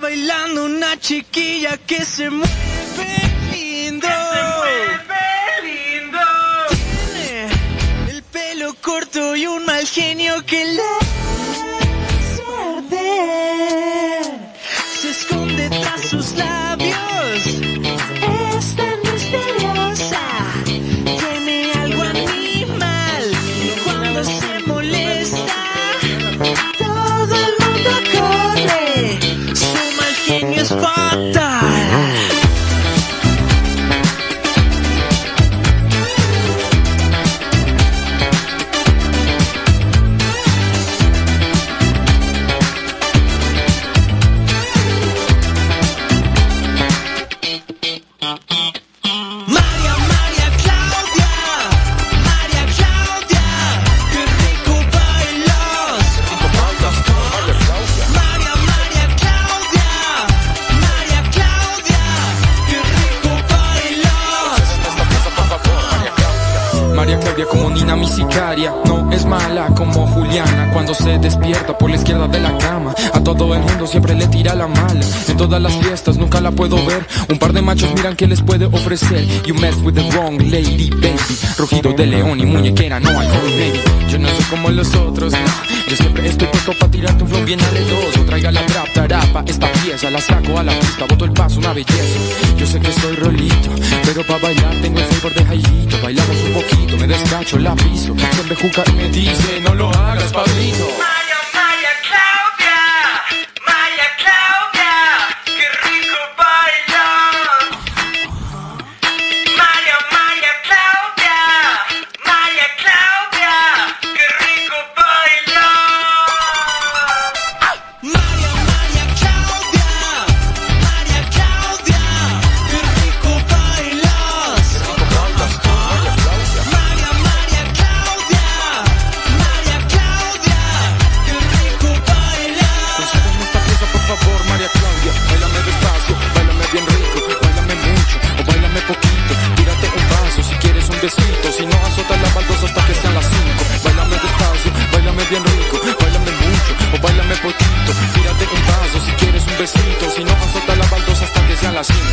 bailando una chiquilla que se mueve lindo. Tiene el pelo corto y un mal genio que le hace arder. Se esconde tras sus labios. Es tan misteriosa. Tiene algo animal. Y cuando se molesta, todo el mundo corre. Su mal genio es fatal. María Claudia como Nina mi sicaria. No es mala como Juliana cuando se despierta por la izquierda de la cama. A todo el mundo siempre le tira la mala. En todas las fiestas nunca la puedo ver. Un par de machos miran qué les puede ofrecer. You mess with the wrong lady, baby. Rugido de león y muñequera, no hay home, baby. Yo no soy como los otros, no. Yo siempre estoy puesto pa' tirarte un flow bien aledoso. Traiga la trap, tarapa, esta pieza. La saco a la pista, boto el paso, una belleza. Yo sé que soy rolito, pero pa' bailar tengo el flavor de Jailito. Bailamos un poquito, me descacho, la piso. Siempre juca y me dice, no lo hagas, Pablito. María Claudia, qué rico bailar. María Claudia, qué rico bailar. María Claudia, qué rico bailas. María Claudia, qué rico bailas. Concédeme esta pieza, por favor, María Claudia. Báilame despacio, báilame bien rico. Báilame mucho o báilame poquito. Tírate un paso si quieres un besito. Si no, azota la baldosa hasta que sean las 5. Báilame despacio, báilame bien rico. Báilame mucho o báilame poquito. Tírate un paso si quieres un besito. Si no, azota la baldosa hasta que sean las 5.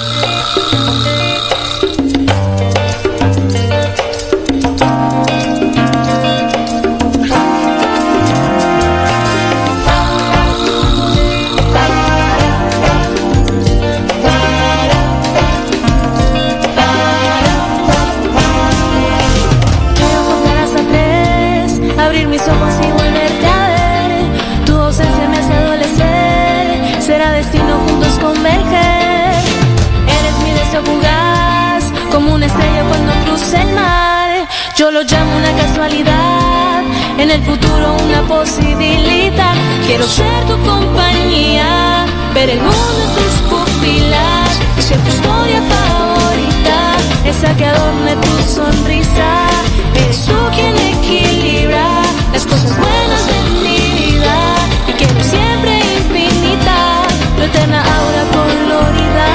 Abrir mis ojos y volverte a ver. Tu ausencia me hace adolecer. Será destino juntos converger. Eres mi deseo fugaz, como una estrella cuando cruza el mar. Yo lo llamo una casualidad, en el futuro una posibilidad. Quiero ser tu compañía, ver el mundo en tus pupilas, ser tu historia favorita, esa que adorne tu sonrisa. Eres tú quien equilibra las cosas buenas de mi vida y quiero siempre infinita, tu eterna aura colorida.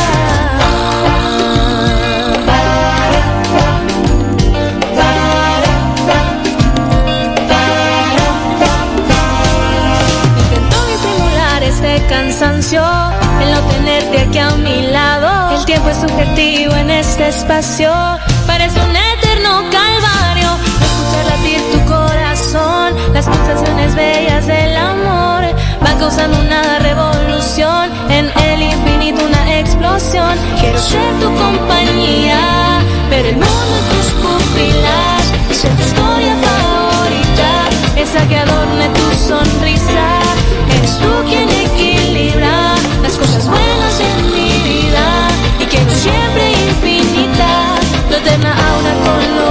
Intento disimular este cansancio en no tenerte aquí a mi lado. El tiempo es subjetivo en este espacio, parece un eterno calvario. Escuchar latir tu corazón, las pulsaciones bellas del amor van causando una revolución, en el infinito una explosión. Quiero ser tu compañía, ver el mundo en tus pupilas, ser tu historia favorita, esa que adorne tu sonrisa. Eres tú quien equilibra las cosas buenas de mi vida y quiero siempre infinita, tu eterna aura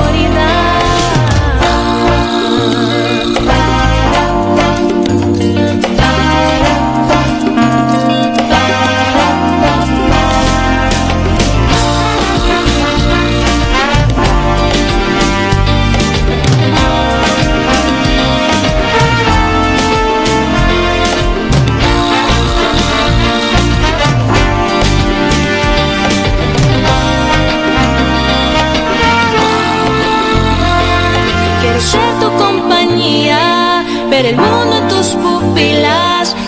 colorida.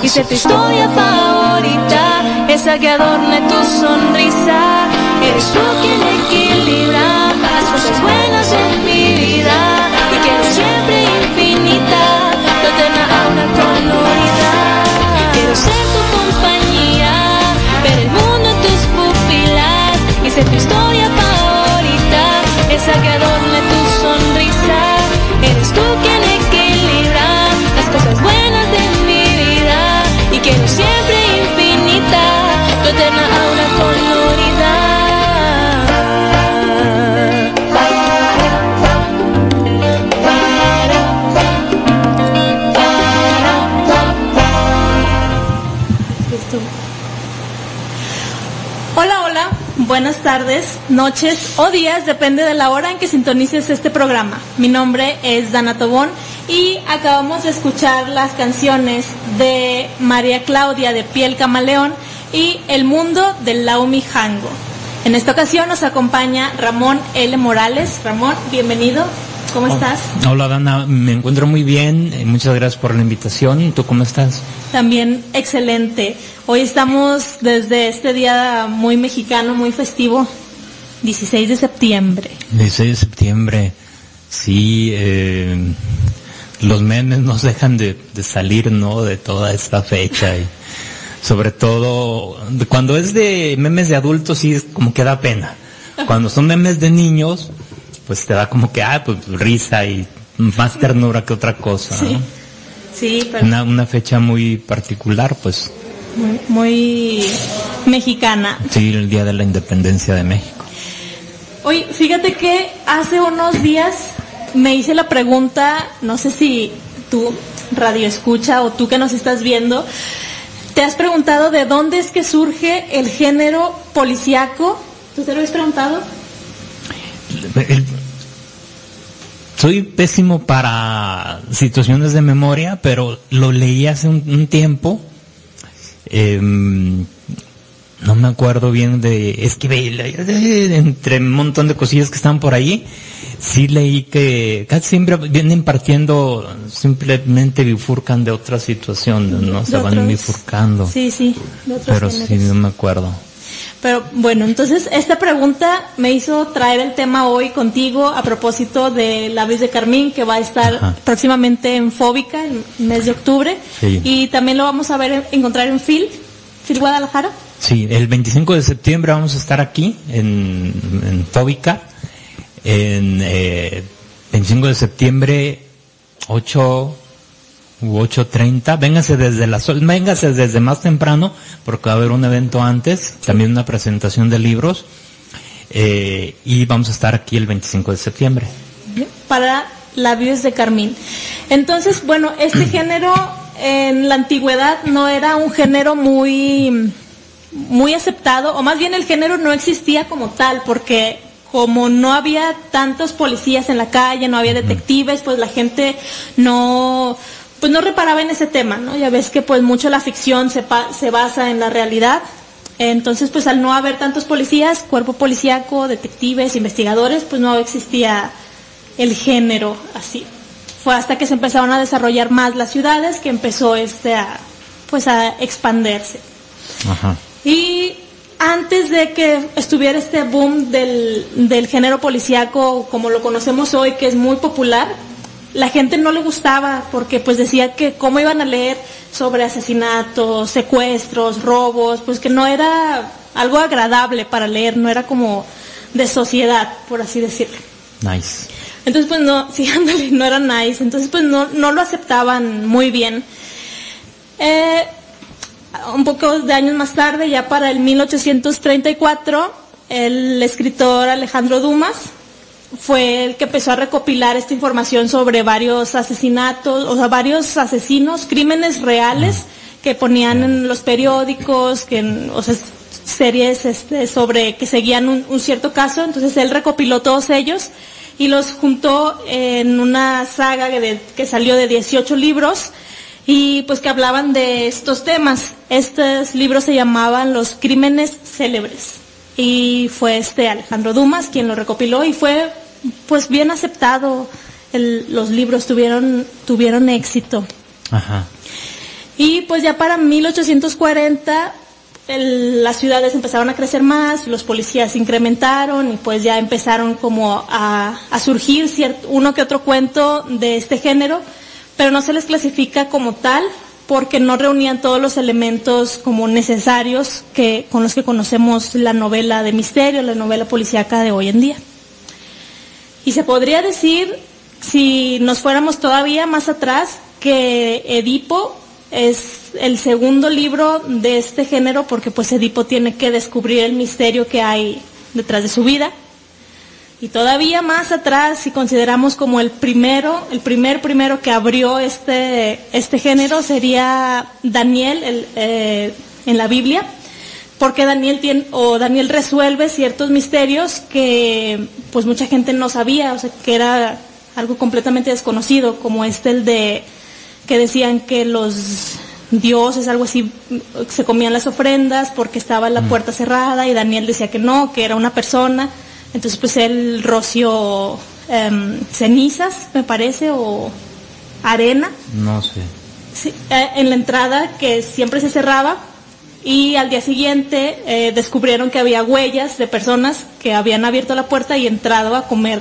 y ser tu historia favorita, esa que adorne tu sonrisa. Eres tú quien equilibra las cosas buenas en mi vida y quiero siempre infinita, tu eterna aura colorida. Quiero ser tu compañía, ver el mundo en tus pupilas y ser tu historia favorita, esa que adorne tu sonrisa. Eres tú quien equilibra las cosas buenas de mi vida y quiero siempre infinita, tu eterna aura colorida. Hola, hola, buenas tardes, noches o días, depende de la hora en que sintonices este programa. Mi nombre es Dana Tobón y acabamos de escuchar las canciones de María Claudia de Piel Camaleón y El Mundo de Laumi Jango. En esta ocasión nos acompaña Ramón L. Morales. Ramón, bienvenido. ¿Cómo estás? Hola Dana, me encuentro muy bien, muchas gracias por la invitación. ¿Tú cómo estás? También excelente. Hoy estamos desde este día muy mexicano, muy festivo, 16 de septiembre. 16 de septiembre, sí, los memes nos dejan de salir, ¿no?, de toda esta fecha. Y sobre todo, cuando es de memes de adultos sí es como que da pena. Cuando son memes de niños, pues te da como que, pues risa y más ternura que otra cosa, sí, ¿no? Sí, pero Una fecha muy particular, pues. Muy mexicana. Sí, el Día de la Independencia de México. Oye, fíjate que hace unos días me hice la pregunta, no sé si tú, radio escucha, o tú que nos estás viendo, ¿te has preguntado de dónde es que surge el género policíaco? ¿Tú te lo has preguntado? Soy pésimo para situaciones de memoria, pero lo leí hace un tiempo. No me acuerdo bien es que entre un montón de cosillas que están por ahí, sí leí que casi siempre vienen partiendo, simplemente bifurcan de otra situación, ¿no? Se van bifurcando. Sí, de otros pero géneros. Sí, no me acuerdo. Pero bueno, entonces esta pregunta me hizo traer el tema hoy contigo a propósito de Labios de Carmín, que va a estar próximamente en Fóbica, en el mes de octubre. Sí. Y también lo vamos a encontrar en FIL Guadalajara. Sí, el 25 de septiembre vamos a estar aquí en Fóbica, en 25 de septiembre 8 u 8:30, véngase desde más temprano, porque va a haber un evento antes, también una presentación de libros, y vamos a estar aquí el 25 de septiembre. Para Labios de Carmín. Entonces, bueno, este género en la antigüedad no era un género muy aceptado, o más bien el género no existía como tal, porque como no había tantos policías en la calle, no había detectives, pues la gente no reparaba en ese tema, ¿no? Ya ves que pues mucho la ficción se basa en la realidad. Entonces, pues al no haber tantos policías, cuerpo policíaco, detectives, investigadores, pues no existía el género así. Fue hasta que se empezaron a desarrollar más las ciudades que empezó a expandirse. Ajá. Y antes de que estuviera este boom del género policíaco como lo conocemos hoy, que es muy popular, la gente no le gustaba porque pues decía que cómo iban a leer sobre asesinatos, secuestros, robos, pues que no era algo agradable para leer, no era como de sociedad, por así decirlo. Nice. Entonces pues no, sí, ándale, no era nice, entonces pues no lo aceptaban muy bien. Un poco de años más tarde, ya para el 1834, el escritor Alejandro Dumas fue el que empezó a recopilar esta información sobre varios asesinatos, o sea, varios asesinos, crímenes reales que ponían en los periódicos, series sobre que seguían un cierto caso. Entonces él recopiló todos ellos y los juntó en una saga que salió de 18 libros y pues que hablaban de estos temas. Estos libros se llamaban Los Crímenes Célebres y fue Alejandro Dumas quien lo recopiló y fue pues bien aceptado. Los libros tuvieron éxito. Ajá. Y pues ya para 1840 las ciudades empezaron a crecer más, los policías se incrementaron y pues ya empezaron como a surgir uno que otro cuento de este género, pero no se les clasifica como tal porque no reunían todos los elementos como necesarios con los que conocemos la novela de misterio, la novela policíaca de hoy en día. Y se podría decir, si nos fuéramos todavía más atrás, que Edipo es el segundo libro de este género, porque pues Edipo tiene que descubrir el misterio que hay detrás de su vida. Y todavía más atrás, si consideramos como el primero que abrió este género, sería Daniel en la Biblia, porque Daniel resuelve ciertos misterios que pues mucha gente no sabía, o sea, que era algo completamente desconocido, como el de que decían que los dioses, algo así, se comían las ofrendas porque estaba la puerta cerrada, y Daniel decía que no, que era una persona. Entonces pues él roció cenizas, me parece, o arena. No sé. Sí, en la entrada, que siempre se cerraba, y al día siguiente descubrieron que había huellas de personas que habían abierto la puerta y entrado a comer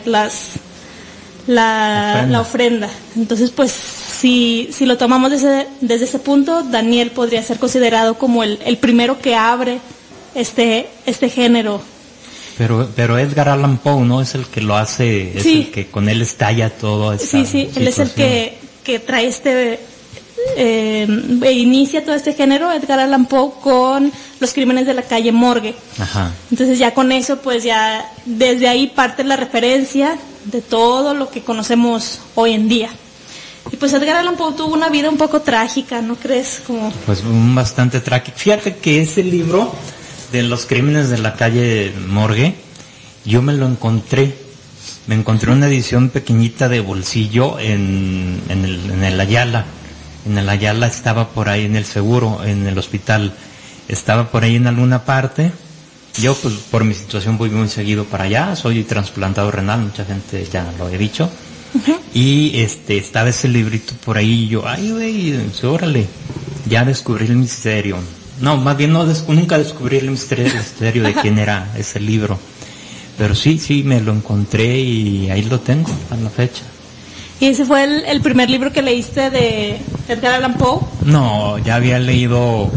la ofrenda. Entonces pues si lo tomamos desde ese punto, Daniel podría ser considerado como el primero que abre este género. Pero Edgar Allan Poe, ¿no? Es el que lo hace, es sí. El que con él estalla todo esta Sí, él es el que trae inicia todo este género, Edgar Allan Poe, con Los crímenes de la calle Morgue. Ajá. Entonces ya con eso, pues ya desde ahí parte la referencia de todo lo que conocemos hoy en día. Y pues Edgar Allan Poe tuvo una vida un poco trágica, ¿no crees? Pues bastante trágica. Fíjate que ese libro de Los crímenes de la calle Morgue, yo me encontré una edición pequeñita de bolsillo en el Ayala. En el Ayala estaba por ahí, en el Seguro, en el hospital, estaba por ahí en alguna parte. Yo pues por mi situación voy muy seguido para allá, soy trasplantado renal, mucha gente ya lo he dicho. Uh-huh. Y estaba ese librito por ahí, y yo, ay güey, órale, ya descubrí el misterio. No, más bien nunca descubrí el misterio de quién era ese libro. Pero sí, me lo encontré y ahí lo tengo a la fecha. ¿Y ese fue el primer libro que leíste de Edgar Allan Poe? No, ya había leído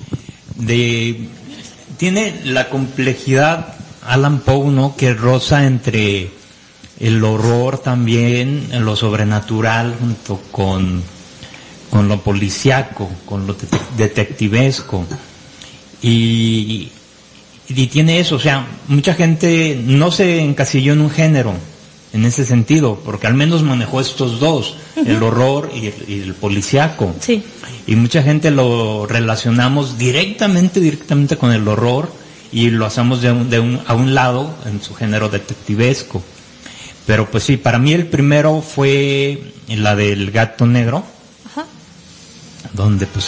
tiene la complejidad Allan Poe, ¿no? Que roza entre el horror también, lo sobrenatural, junto con lo policíaco, con lo detectivesco, y tiene eso, o sea, mucha gente no se encasilló en un género en ese sentido, porque al menos manejó estos dos, uh-huh, el horror y el policíaco. Sí. Y mucha gente lo relacionamos directamente con el horror y lo hacemos a un lado en su género detectivesco. Pero pues sí, para mí el primero fue la del gato negro, donde pues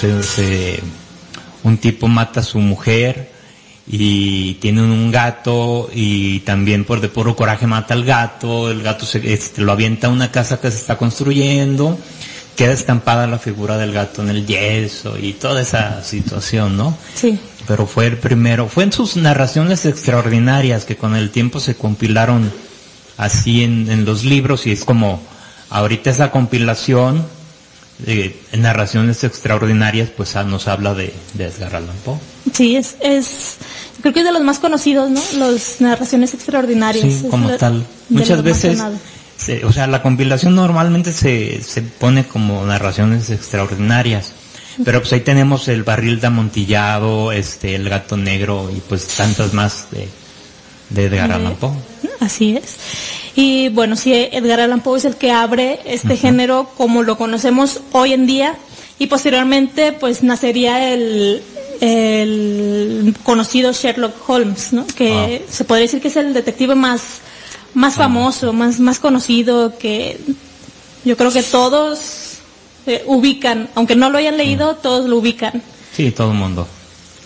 un tipo mata a su mujer y tiene un gato, y también por de puro coraje mata al gato. El gato lo avienta a una casa que se está construyendo, queda estampada la figura del gato en el yeso y toda esa situación, ¿no? Sí. Pero fue el primero, fue en sus narraciones extraordinarias que con el tiempo se compilaron así en los libros, y es como ahorita esa compilación en narraciones extraordinarias pues nos habla de Edgar Allan Poe. Sí, creo que es de los más conocidos, ¿no? Las narraciones extraordinarias. Sí, como tal. Muchas veces, o sea, la compilación normalmente se pone como narraciones extraordinarias, pero pues ahí tenemos El barril de amontillado, El gato negro y pues tantas más de Edgar Allan Poe. Así es. Y bueno, sí, Edgar Allan Poe es el que abre este uh-huh género como lo conocemos hoy en día, y posteriormente pues nacería el conocido Sherlock Holmes, ¿no? Que se podría decir que es el detective más famoso, más conocido, que yo creo que todos ubican, aunque no lo hayan leído, todos lo ubican. Sí, todo el mundo.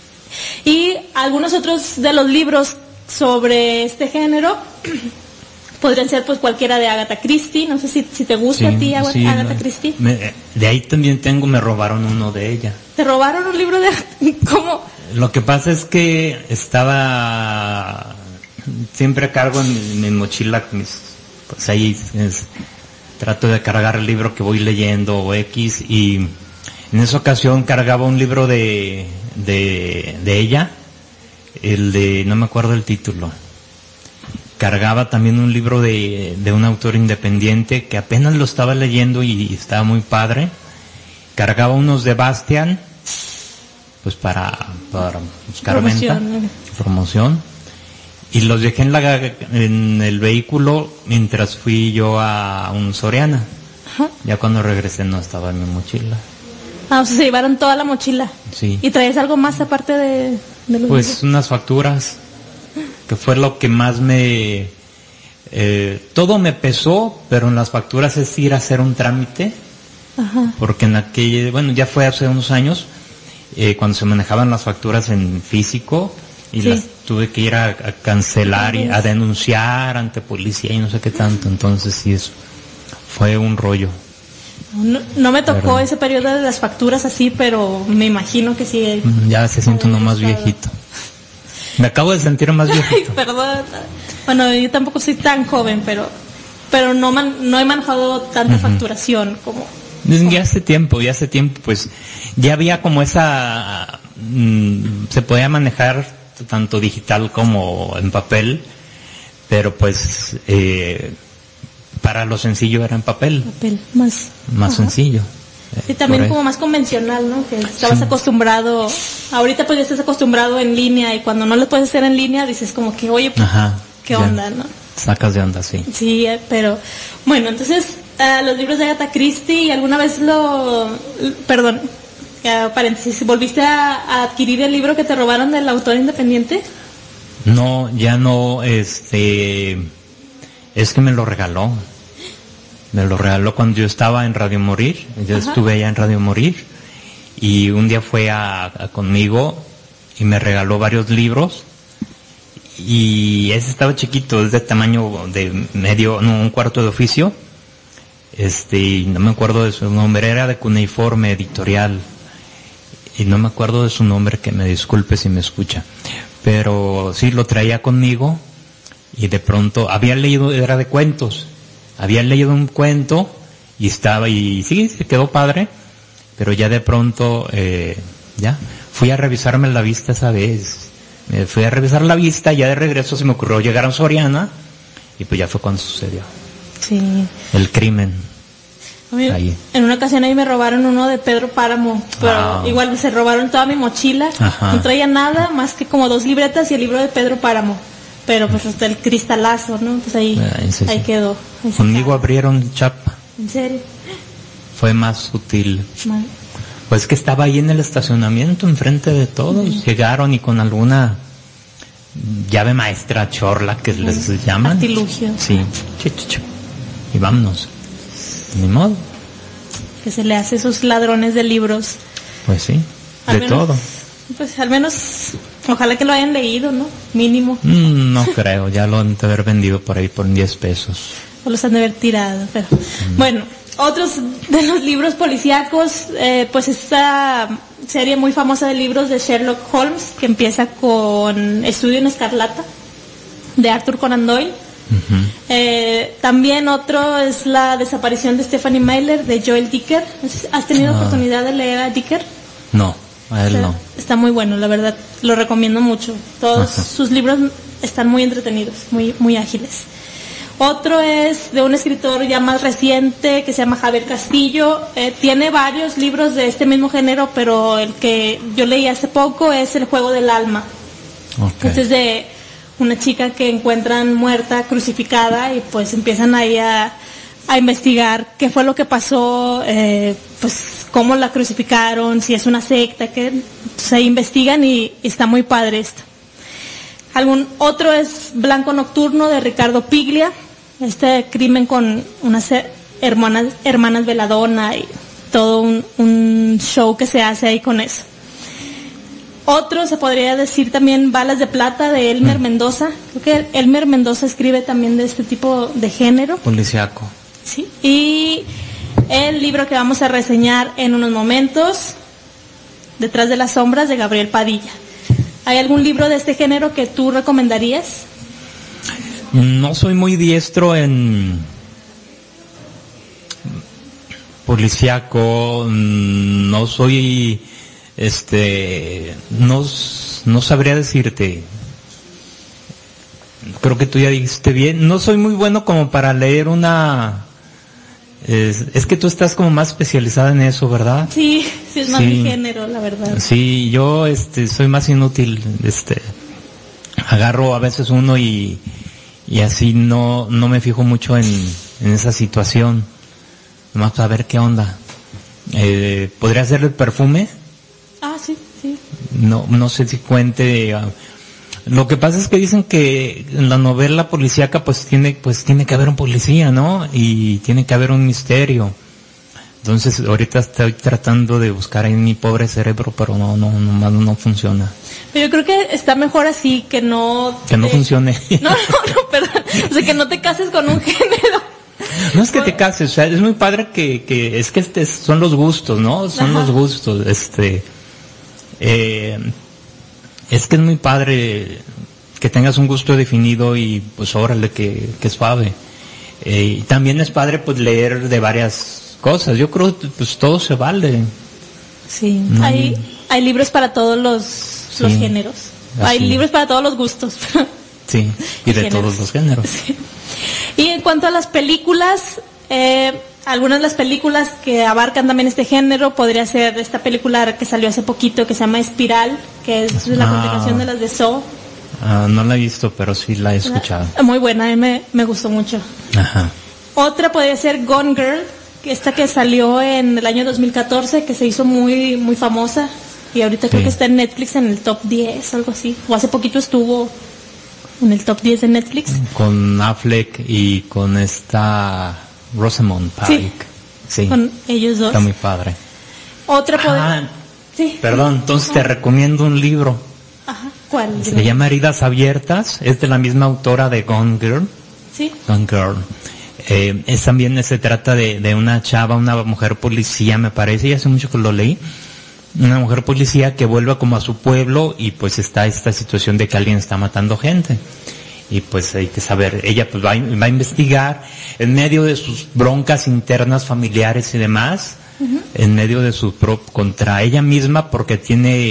Y algunos otros de los libros sobre este género, podrían ser pues cualquiera de Agatha Christie, no sé si te gusta a ti Agatha Christie. De ahí también me robaron uno de ella. ¿Te robaron un libro de cómo? Lo que pasa es que estaba, siempre cargo en mi mochila, pues ahí trato de cargar el libro que voy leyendo o X, y en esa ocasión cargaba un libro de ella, el de, no me acuerdo el título. Cargaba también un libro de un autor independiente que apenas lo estaba leyendo y estaba muy padre. Cargaba unos de Bastian, pues para buscar venta, promoción. Y los dejé en el vehículo mientras fui yo a un Soriana. Ajá. Ya cuando regresé no estaba en mi mochila. O sea, se llevaron toda la mochila. Sí. ¿Y traes algo más aparte de los pues libros? Unas facturas, que fue lo que más todo me pesó, pero en las facturas es ir a hacer un trámite. Ajá. Porque ya fue hace unos años, cuando se manejaban las facturas en físico, y las tuve que ir a cancelar y a denunciar ante policía y no sé qué tanto. Entonces sí, eso fue un rollo. No me tocó ese periodo de las facturas así, pero me imagino que sí. Ya se siente uno más viejito. Me acabo de sentir más viejito. Ay, perdón. Bueno, yo tampoco soy tan joven, pero no he manejado tanta facturación como... Ya hace tiempo, pues ya había como esa... se podía manejar tanto digital como en papel, pero pues para lo sencillo era en papel. Más sencillo. Sí, también como más convencional, ¿no? Que estabas acostumbrado, ahorita pues ya estás acostumbrado en línea, y cuando no lo puedes hacer en línea dices como que, oye, pues, ¿qué onda, no? Sacas de onda, sí. Sí, pero bueno, entonces los libros de Agatha Christie, ¿alguna vez paréntesis, volviste a adquirir el libro que te robaron del autor independiente? No, ya no, es que me lo regaló. Me lo regaló cuando yo estaba en Radio Morir. Yo estuve allá en Radio Morir, y un día fue conmigo y me regaló varios libros, y ese estaba chiquito, es de tamaño de un cuarto de oficio, y no me acuerdo de su nombre, era de Cuneiforme Editorial, y no me acuerdo de su nombre, que me disculpe si me escucha, pero sí lo traía conmigo, y de pronto era de cuentos. Había leído un cuento y sí, se quedó padre, pero ya de pronto, fui a revisarme la vista esa vez. Me fui a revisar la vista, ya de regreso se me ocurrió llegar a Soriana, y pues ya fue cuando sucedió. Sí. El crimen. Ahí. En una ocasión ahí me robaron uno de Pedro Páramo, pero igual se robaron toda mi mochila. Ajá. No traía nada más que como 2 libretas y el libro de Pedro Páramo. Pero pues hasta el cristalazo, ¿no? Pues ahí quedó. Conmigo abrieron chapa. ¿En serio? Fue más sutil. Pues que estaba ahí en el estacionamiento, enfrente de todos. Llegaron y con alguna llave maestra chorla que les llaman. Artilugio. Sí. Y vámonos. Ni modo. Que se le hace a esos ladrones de libros. Pues sí, todo. Pues al menos, ojalá que lo hayan leído, ¿no? Mínimo. No creo, ya lo han de haber vendido por ahí por 10 pesos. O los han de haber tirado, pero... Bueno, otros de los libros policíacos, pues esta serie muy famosa de libros de Sherlock Holmes, que empieza con Estudio en Escarlata, de Arthur Conan Doyle. También otro es La desaparición de Stephanie Meyer, de Joel Dicker. ¿Has tenido oportunidad de leer a Dicker? No. A él no. Está muy bueno, la verdad, lo recomiendo mucho. Todos sus libros están muy entretenidos, muy, muy ágiles. Otro es de un escritor ya más reciente que se llama Javier Castillo. Tiene varios libros de este mismo género, pero el que yo leí hace poco es El juego del alma. Este es de una chica que encuentran muerta, crucificada, y pues empiezan ahí a investigar qué fue lo que pasó, pues cómo la crucificaron, si es una secta, que se investigan, y está muy padre esto. Otro es Blanco Nocturno, de Ricardo Piglia, este crimen con unas hermanas Belladonna y todo un show que se hace ahí con eso. Otro se podría decir también Balas de Plata de Elmer Mendoza. Creo que Elmer Mendoza escribe también de este tipo de género. Policiaco. Sí. Y el libro que vamos a reseñar en unos momentos, Detrás de las sombras de Gabriel Padilla. ¿Hay algún libro de este género que tú recomendarías? No soy muy diestro en policiaco, no soy, no sabría decirte. Creo que tú ya dijiste bien. No soy muy bueno como para leer una. Es que tú estás como más especializada en eso, ¿verdad? Sí, es más mi género, la verdad. Sí, yo soy más inútil. Agarro a veces uno y así no me fijo mucho en esa situación. Nomás para ver qué onda. ¿Podría ser el perfume? Ah, sí. No sé si cuente. Lo que pasa es que dicen que en la novela policíaca pues tiene que haber un policía, ¿no? Y tiene que haber un misterio. Entonces ahorita estoy tratando de buscar ahí en mi pobre cerebro, pero no funciona. Pero yo creo que está mejor así, que no funcione. No, perdón. O sea, que no te cases con un género. No es que te cases, o sea, es muy padre que es que son los gustos, ¿no? Son los gustos, es que es muy padre que tengas un gusto definido y pues órale que es suave. Y también es padre pues leer de varias cosas. Yo creo que pues todo se vale. Sí, hay libros para todos los géneros. Así. Hay libros para todos los gustos. Sí, y de géneros. todos los géneros. Sí. Y en cuanto a las películas, algunas de las películas que abarcan también este género, podría ser esta película que salió hace poquito que se llama Espiral, que es la continuación de las de Saw. No la he visto, pero sí la he escuchado. Muy buena, a mí me gustó mucho. Ajá. Otra podría ser Gone Girl, que salió en el año 2014, que se hizo muy, muy famosa. Y ahorita creo que está en Netflix en el top 10, algo así. O hace poquito estuvo en el top 10 de Netflix. Con Affleck y con esta Rosamund Pike. Sí. Con ellos dos. Está muy padre. Otra Sí. Perdón, entonces te recomiendo un libro. Ajá. ¿Cuál? Se llama Heridas Abiertas. Es de la misma autora de Gone Girl. Sí. Gone Girl. Se trata de una chava, una mujer policía, me parece, y hace mucho que lo leí. Una mujer policía que vuelve como a su pueblo y pues está esta situación de que alguien está matando gente. Y pues hay que saber, ella pues va a investigar en medio de sus broncas internas familiares y demás, en medio de contra ella misma, porque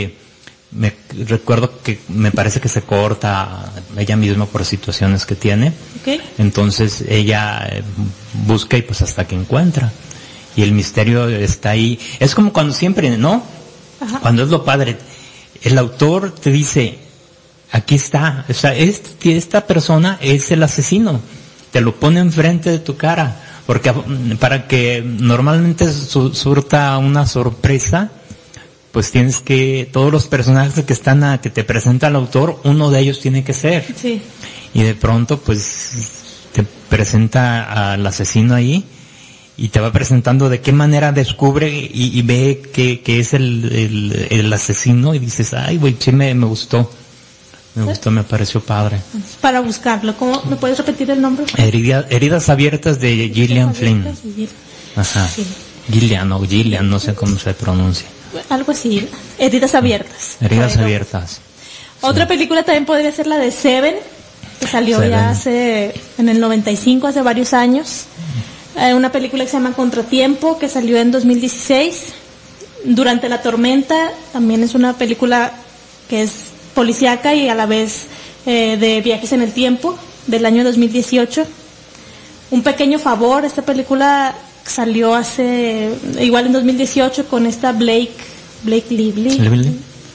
recuerdo que me parece que se corta ella misma por situaciones que tiene. Okay. Entonces ella busca y pues hasta que encuentra. Y el misterio está ahí. Es como cuando siempre, ¿no? Ajá. Cuando es lo padre, el autor te dice, aquí está, o sea, esta persona es el asesino, te lo pone enfrente de tu cara, porque para que normalmente surta una sorpresa, pues tienes que, todos los personajes que te presenta el autor, uno de ellos tiene que ser. Sí. Y de pronto, pues, te presenta al asesino ahí, y te va presentando de qué manera descubre y ve que es el asesino, y dices, ay, güey, sí me gustó. Me pareció padre. Para buscarlo, ¿cómo me puedes repetir el nombre? Heridas Abiertas de Gillian Flynn. Ajá. Sí. Gillian, no sé cómo se pronuncia. Algo así, Heridas Abiertas. Heridas Abiertas. Otra película también podría ser la de Seven, que salió ya en el 95, hace varios años. Una película que se llama Contratiempo, que salió en 2016. Durante la tormenta, también es una película que es policíaca y a la vez de viajes en el tiempo, del año 2018. Un pequeño favor, esta película salió igual en 2018 con esta Blake Lively.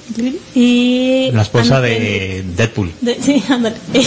Y la esposa de Deadpool. Sí, ándale, ella.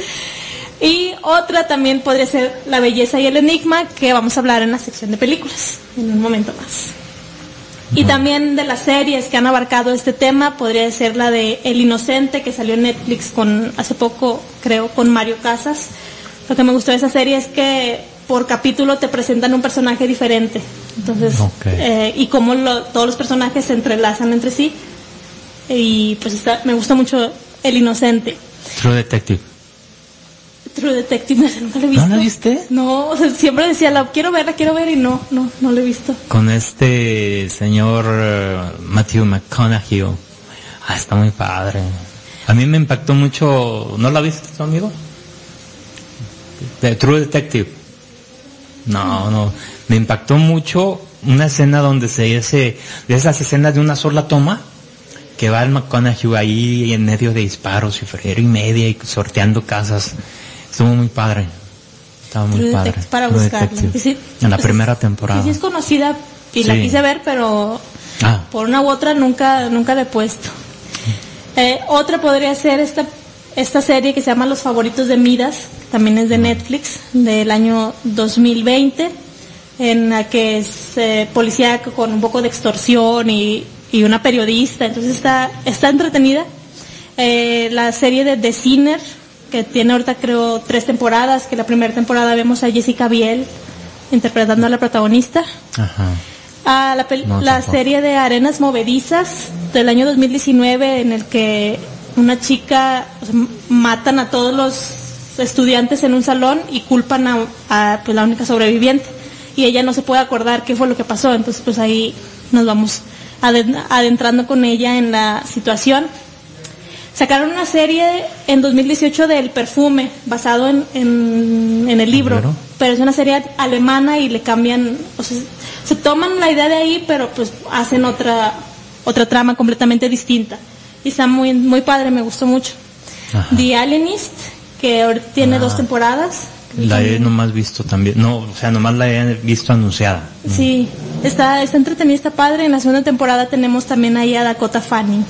Y otra también podría ser La Belleza y el Enigma, que vamos a hablar en la sección de películas en un momento más. Y también de las series que han abarcado este tema, podría ser la de El Inocente, que salió en Netflix hace poco, creo, con Mario Casas. Lo que me gustó de esa serie es que por capítulo te presentan un personaje diferente. Entonces, y cómo todos los personajes se entrelazan entre sí. y pues me gusta mucho El Inocente. True Detective. True Detective, nunca lo he visto. ¿No la viste? No, o sea, siempre decía, quiero ver y no lo he visto. Con este señor Matthew McConaughey. Está muy padre. A mí me impactó mucho. ¿No la viste tu amigo? De True Detective. No. Me impactó mucho una escena donde de esas escenas de una sola toma, que va el McConaughey ahí en medio de disparos y friera y media y sorteando casas. Estuvo muy padre. Estaba muy padre. Para buscarla. Sí, en la primera temporada. Sí, es conocida y la quise ver, pero por una u otra nunca la he puesto. Otra podría ser esta serie que se llama Los Favoritos de Midas, que también es de Netflix, del año 2020, en la que es policía con un poco de extorsión y una periodista, entonces está entretenida. La serie de The Sinner, que tiene ahorita creo 3 temporadas, que la primera temporada vemos a Jessica Biel interpretando a la protagonista. Ajá. La serie de Arenas Movedizas del año 2019, en el que una chica, matan a todos los estudiantes en un salón y culpan a pues, la única sobreviviente, y ella no se puede acordar qué fue lo que pasó, entonces pues ahí nos vamos adentrando con ella en la situación. Sacaron una serie en 2018 del Perfume, basado en el libro, pero es una serie alemana y le cambian, o sea, se toman la idea de ahí, pero pues hacen otra trama completamente distinta. Y está muy, muy padre, me gustó mucho. Ajá. The Alienist, que ahora tiene 2 temporadas. La he nomás visto también, nomás la he visto anunciada. Sí, está entretenida, está padre. En la segunda temporada tenemos también ahí a Dakota Fanning.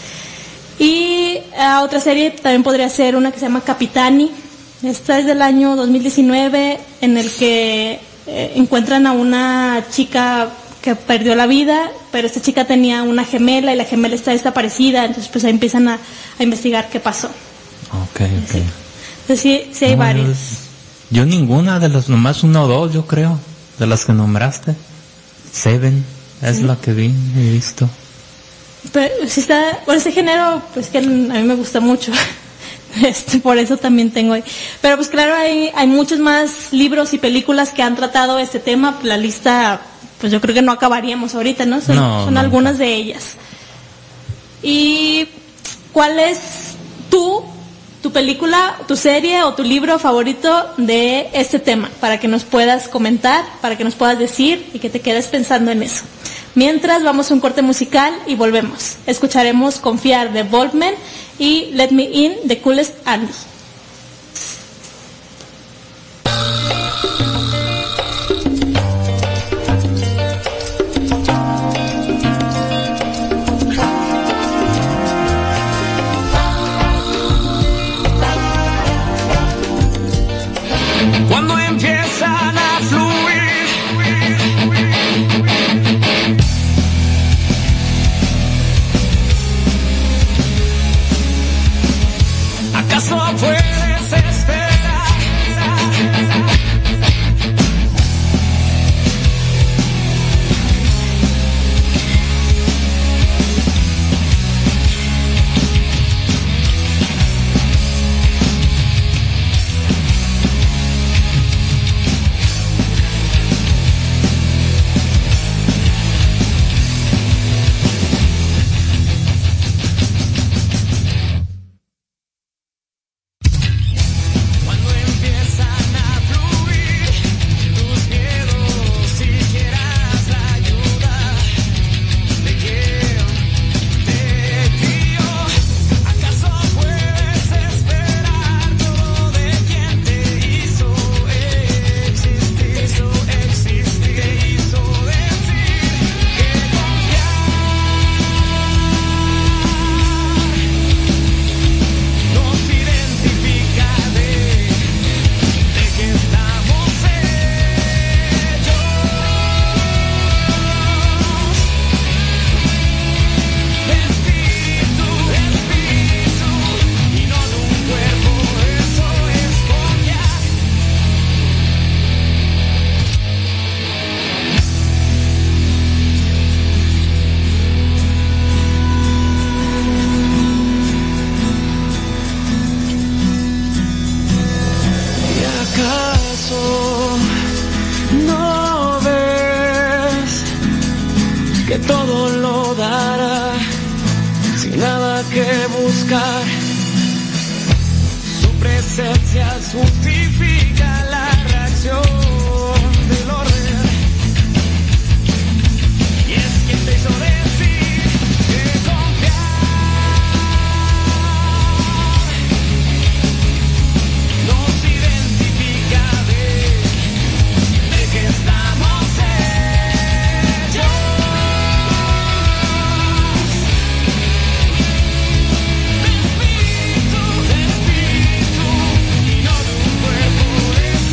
Y otra serie también podría ser una que se llama Capitani. Esta es del año 2019, en el que encuentran a una chica que perdió la vida, pero esta chica tenía una gemela y la gemela está desaparecida, entonces pues ahí empiezan a investigar qué pasó. Ok. Sí. Entonces sí hay varios. Yo ninguna de las, nomás 1 o 2 yo creo, de las que nombraste. Seven es la que he visto. Pero si está, por ese género, pues que a mí me gusta mucho. Por eso también tengo ahí. Pero pues claro, hay muchos más libros y películas que han tratado este tema. La lista, pues yo creo que no acabaríamos ahorita, ¿no? Son algunas de ellas. ¿Y cuál es tu película, tu serie o tu libro favorito de este tema? Para que nos puedas comentar, para que nos puedas decir y que te quedes pensando en eso. Mientras vamos a un corte musical y volvemos. Escucharemos Confiar de Voltman y Let Me In de Coolest Andy. Cuando empiezan a fluir, ¿acaso puedes esperar? buscar. Su presencia justifica la reacción del orden. Y es quien te hizo decir que confiar nos identifica de que estamos hechos. De espíritu, y no de un cuerpo de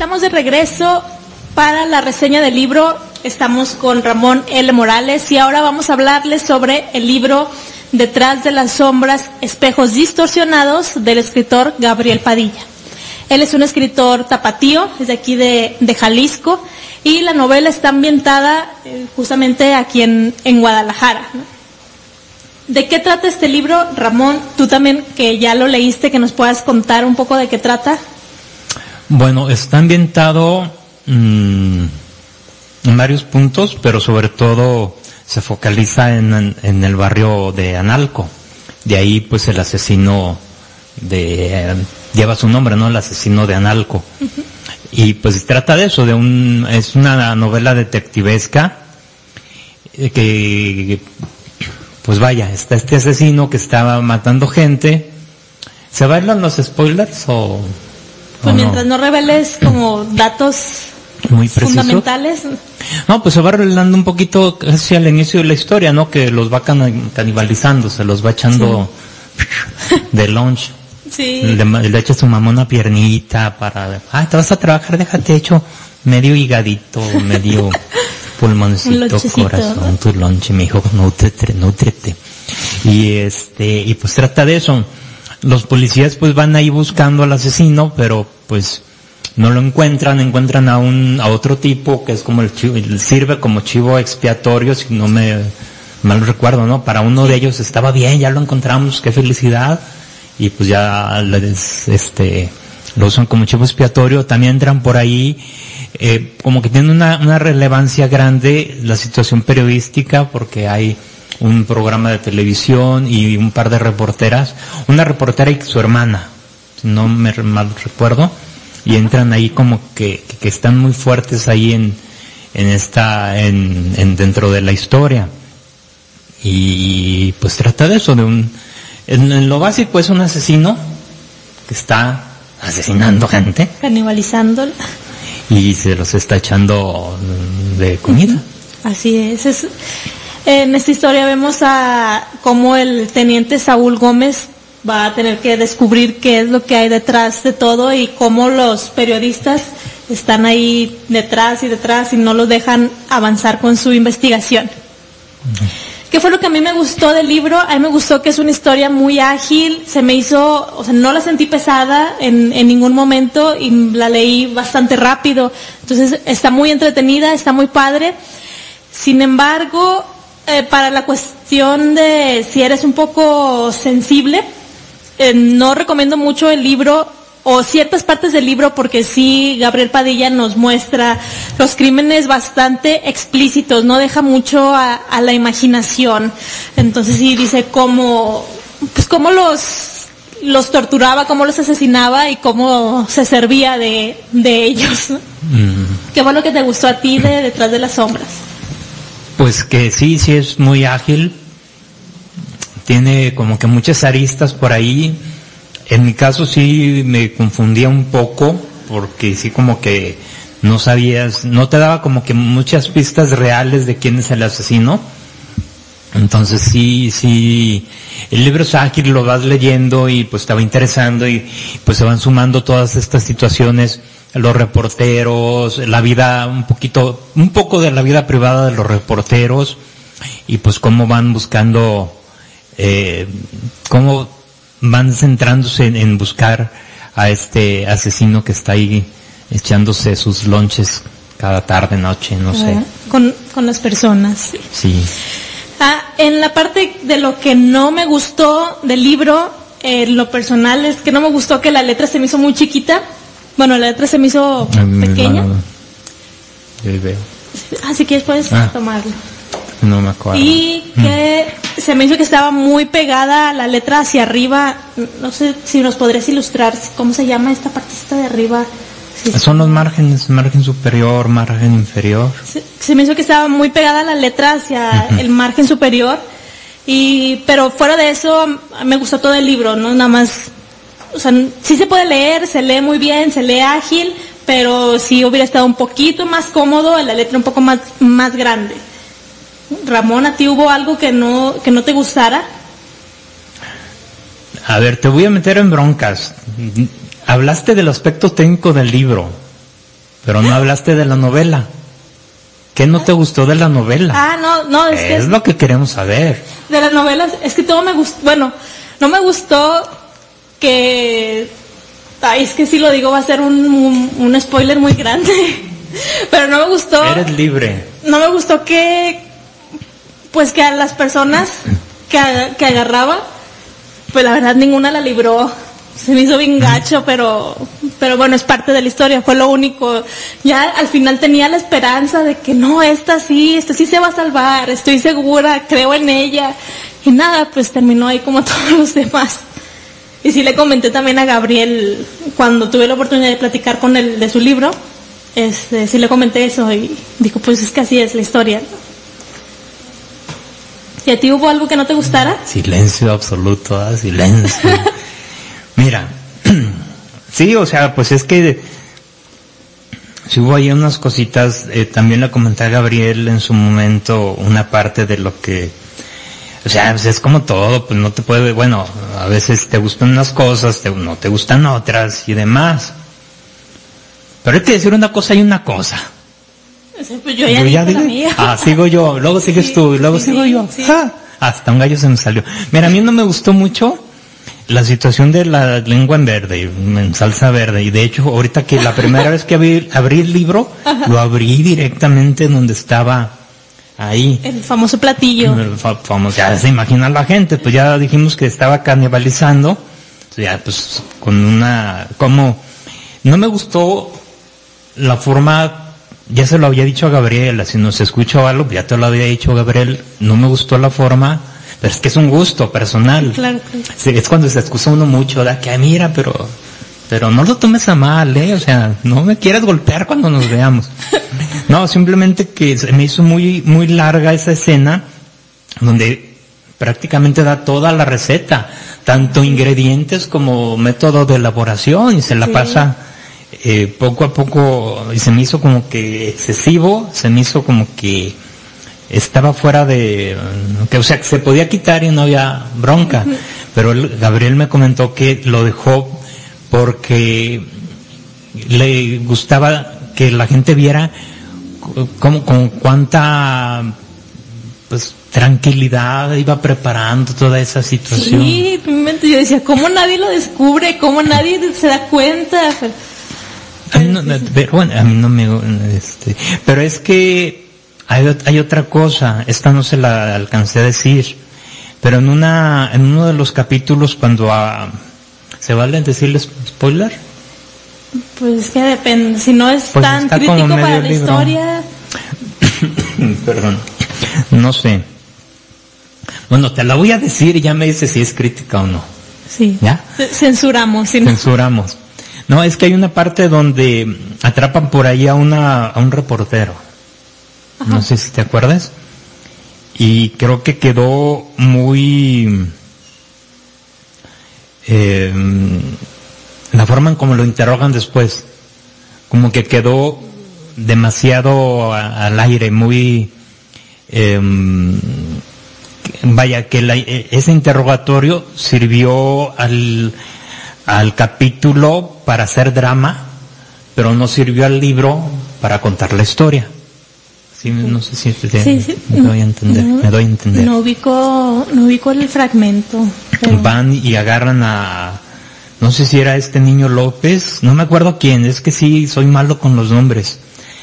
estamos de regreso para la reseña del libro. Estamos con Ramón L. Morales y ahora vamos a hablarles sobre el libro Detrás de las sombras, espejos distorsionados, del escritor Gabriel Padilla. Él es un escritor tapatío, es de aquí de Jalisco, y la novela está ambientada justamente aquí en Guadalajara, ¿no? ¿De qué trata este libro, Ramón? Tú también, que ya lo leíste, que nos puedas contar un poco de qué trata. Bueno, está ambientado en varios puntos, pero sobre todo se focaliza en el barrio de Analco. De ahí pues el asesino lleva su nombre, ¿no? El asesino de Analco. Uh-huh. Y pues trata de eso, es una novela detectivesca que pues vaya, está este asesino que estaba matando gente. ¿Se bailan los spoilers o pues mientras no reveles como datos muy precisos, fundamentales? No, pues se va revelando un poquito hacia el inicio de la historia, ¿no? Que los va canibalizando, se los va echando de lunch. Sí. Le echa su mamá una piernita para... te vas a trabajar, déjate hecho medio higadito, medio pulmoncito, corazón, tu lonche, mi hijo, nútrete. Y pues trata de eso. Los policías pues van ahí buscando al asesino, pero pues no lo encuentran a otro tipo que es como sirve como chivo expiatorio, si no me mal recuerdo, ¿no? Para uno de ellos estaba bien, ya lo encontramos, qué felicidad, y pues ya lo usan como chivo expiatorio. También entran por ahí, como que tiene una relevancia grande la situación periodística, porque hay un programa de televisión y un par de reporteras, una reportera y su hermana, si no me mal recuerdo, y entran ahí como que están muy fuertes ahí dentro de la historia. Y pues trata de eso, en lo básico es un asesino que está asesinando gente, canibalizándola, y se los está echando de comida. Así es. En esta historia vemos a cómo el teniente Saúl Gómez va a tener que descubrir qué es lo que hay detrás de todo, y cómo los periodistas están ahí detrás y no los dejan avanzar con su investigación. Uh-huh. ¿Qué fue lo que a mí me gustó del libro? A mí me gustó que es una historia muy ágil, no la sentí pesada en ningún momento, y la leí bastante rápido. Entonces está muy entretenida, está muy padre. Sin embargo, para la cuestión de si eres un poco sensible, no recomiendo mucho el libro o ciertas partes del libro, porque sí, Gabriel Padilla nos muestra los crímenes bastante explícitos, no deja mucho a la imaginación. Entonces sí dice cómo los torturaba, cómo los asesinaba y cómo se servía de ellos, ¿no? ¿Qué fue lo que te gustó a ti de Detrás de las sombras? Pues que sí es muy ágil, tiene como que muchas aristas por ahí. En mi caso sí me confundía un poco, porque sí como que no sabías, no te daba como que muchas pistas reales de quién es el asesino. Entonces sí, el libro es ágil, lo vas leyendo y pues te va interesando, y pues se van sumando todas estas situaciones, los reporteros, la vida, un poco de la vida privada de los reporteros, y pues cómo van buscando, cómo van centrándose en buscar a este asesino que está ahí echándose sus lonches cada tarde, noche, no sé. Con las personas. Sí. En la parte de lo que no me gustó del libro, lo personal es que no me gustó que la letra se me hizo muy chiquita. Bueno, la letra se me hizo pequeña. Yo veo. Así que puedes tomarlo. No me acuerdo. Y que se me hizo que estaba muy pegada la letra hacia arriba. No sé si nos podrías ilustrar cómo se llama esta partecita de arriba. Sí. Son los márgenes, margen superior, margen inferior. Se me hizo que estaba muy pegada la letra hacia el margen superior. Pero fuera de eso, me gustó todo el libro, ¿no? Nada más, sí se puede leer, se lee muy bien, se lee ágil, pero sí hubiera estado un poquito más cómodo, la letra un poco más grande. Ramón, ¿a ti hubo algo que no te gustara? A ver, te voy a meter en broncas. Hablaste del aspecto técnico del libro. pero no hablaste de la novela. ¿Qué no te gustó de la novela? No, es lo que queremos saber. De las novelas, es que todo me gustó, bueno, no me gustó que, es que si lo digo va a ser un spoiler muy grande, pero no me gustó. Eres libre. No me gustó que a las personas que agarraba, pues la verdad ninguna la libró. Se me hizo bien gacho, pero bueno, es parte de la historia, fue lo único. Ya al final tenía la esperanza de que no, esta sí se va a salvar, estoy segura, creo en ella. Y nada, pues terminó ahí como todos los demás. Y sí le comenté también a Gabriel, cuando tuve la oportunidad de platicar con él de su libro, sí le comenté eso y dijo, pues es que así es la historia. ¿Y a ti hubo algo que no te gustara? Silencio absoluto, silencio. Mira, sí, o sea, pues es que si hubo ahí unas cositas, también le comenté a Gabriel en su momento una parte de lo que, o sea, pues es como todo, pues no te puede, bueno, a veces te gustan unas cosas, no te gustan otras y demás. Pero hay que decir una cosa y una cosa. Pues yo ya dije la mía. Sigo yo, luego sigues tú, y luego sigo yo. Sí. Hasta un gallo se me salió. Mira, a mí no me gustó mucho la situación de la lengua en verde, en salsa verde, y de hecho ahorita que la primera vez que abrí el libro, lo abrí directamente donde estaba ahí. El famoso platillo. Ya se imagina la gente, pues ya dijimos que estaba canibalizando, ya pues no me gustó la forma, ya se lo había dicho a Gabriela, si nos escuchó algo, ya te lo había dicho Gabriel, no me gustó la forma. Pero es que es un gusto personal. Claro. Sí, es cuando se excusa uno mucho, ¿verdad? Que mira, pero no lo tomes a mal, o sea, no me quieras golpear cuando nos veamos. No, simplemente que se me hizo muy, muy larga esa escena donde prácticamente da toda la receta, tanto ingredientes como método de elaboración, y se la pasa poco a poco, y se me hizo como que excesivo, se me hizo como que estaba fuera de, o sea, que se podía quitar y no había bronca, pero Gabriel me comentó que lo dejó porque le gustaba que la gente viera con cuánta pues tranquilidad iba preparando toda esa situación. Sí, yo decía, ¿cómo nadie lo descubre? ¿Cómo nadie se da cuenta? Pero bueno, a mí no me, pero es que hay otra cosa, esta no se la alcancé a decir, pero en uno de los capítulos cuando ¿se vale decirles spoiler? Pues es que depende, si no es pues tan crítico para la historia. Perdón, no sé. Bueno, te la voy a decir y ya me dices si es crítica o no. Sí. ¿Ya? Censuramos. ¿Sí, no? Censuramos. No, es que hay una parte donde atrapan por ahí a un reportero. Ajá. No sé si te acuerdas. Y creo que quedó muy... la forma en cómo lo interrogan después. Como que quedó demasiado al aire, muy... vaya, que ese interrogatorio sirvió al capítulo para hacer drama, pero no sirvió al libro para contar la historia. Sí, no sé si me doy a entender. Me doy a entender. No ubico el fragmento. Pero... Van y agarran no sé si era este niño López, no me acuerdo quién, es que sí, soy malo con los nombres.